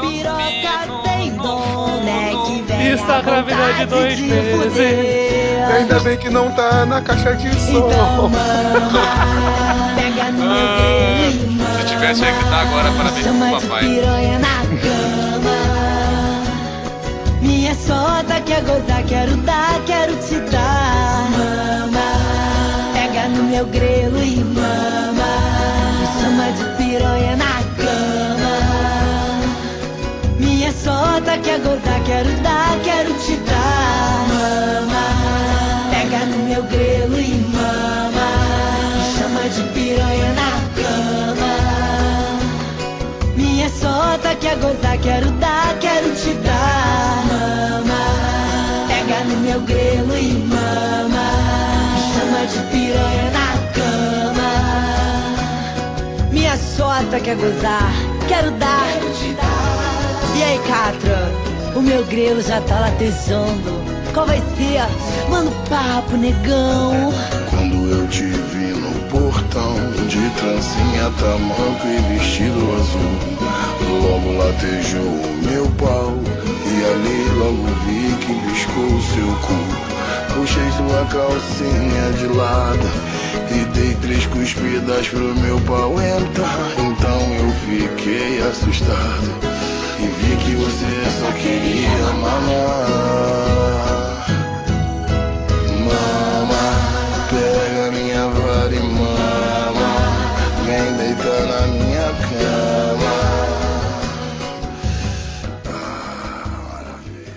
ouvindo. Está grávida de 2 meses. Ainda bem que não tá na caixa de som. Então, pega no meu grelo. Se tivesse aí que tá agora, parabéns pro papai. Piranha na cama. Minha sota quer gozar, quero dar, quero te dar. Mama, pega no meu grelo e mama. Me chama de piranha na cama. Minha sota quer gozar, quero dar, quero te dar. Mama, pega no meu grelo e mama. Me chama de piranha na cama. Minha sota quer gozar, quero dar, quero te dar. Mama, pega no meu grelo e mama. Me chama de piranha na cama. Minha sota quer gozar, quero dar, quero te dar. E aí, Catra, o meu grelo já tá latejando. Qual vai ser? Manda um papo, negão. Quando eu te vi no portão, de trancinha, tamanco e vestido azul, logo latejou o meu pau, e ali logo vi que piscou o seu cu. Puxei sua calcinha de lado e dei 3 cuspidas pro meu pau entrar. Então eu fiquei assustado e vi que você só queria mamar. Mama, pega minha vara e mama, vem deitar na minha cama. Maravilha.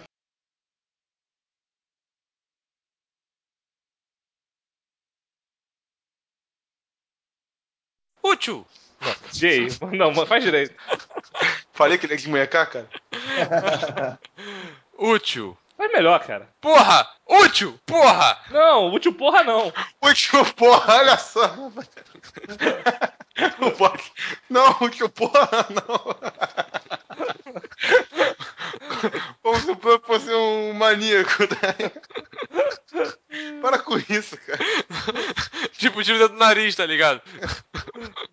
Útil! Jay, não, faz direito. Falei que ele é de munhecar, cara? Útil. Faz melhor, cara. Porra! Útil! Porra! Não, útil porra não. Útil porra, olha só. Não, útil porra não. Como se eu fosse um maníaco, né? Para com isso, cara. Tipo, tiro dentro do nariz, tá ligado?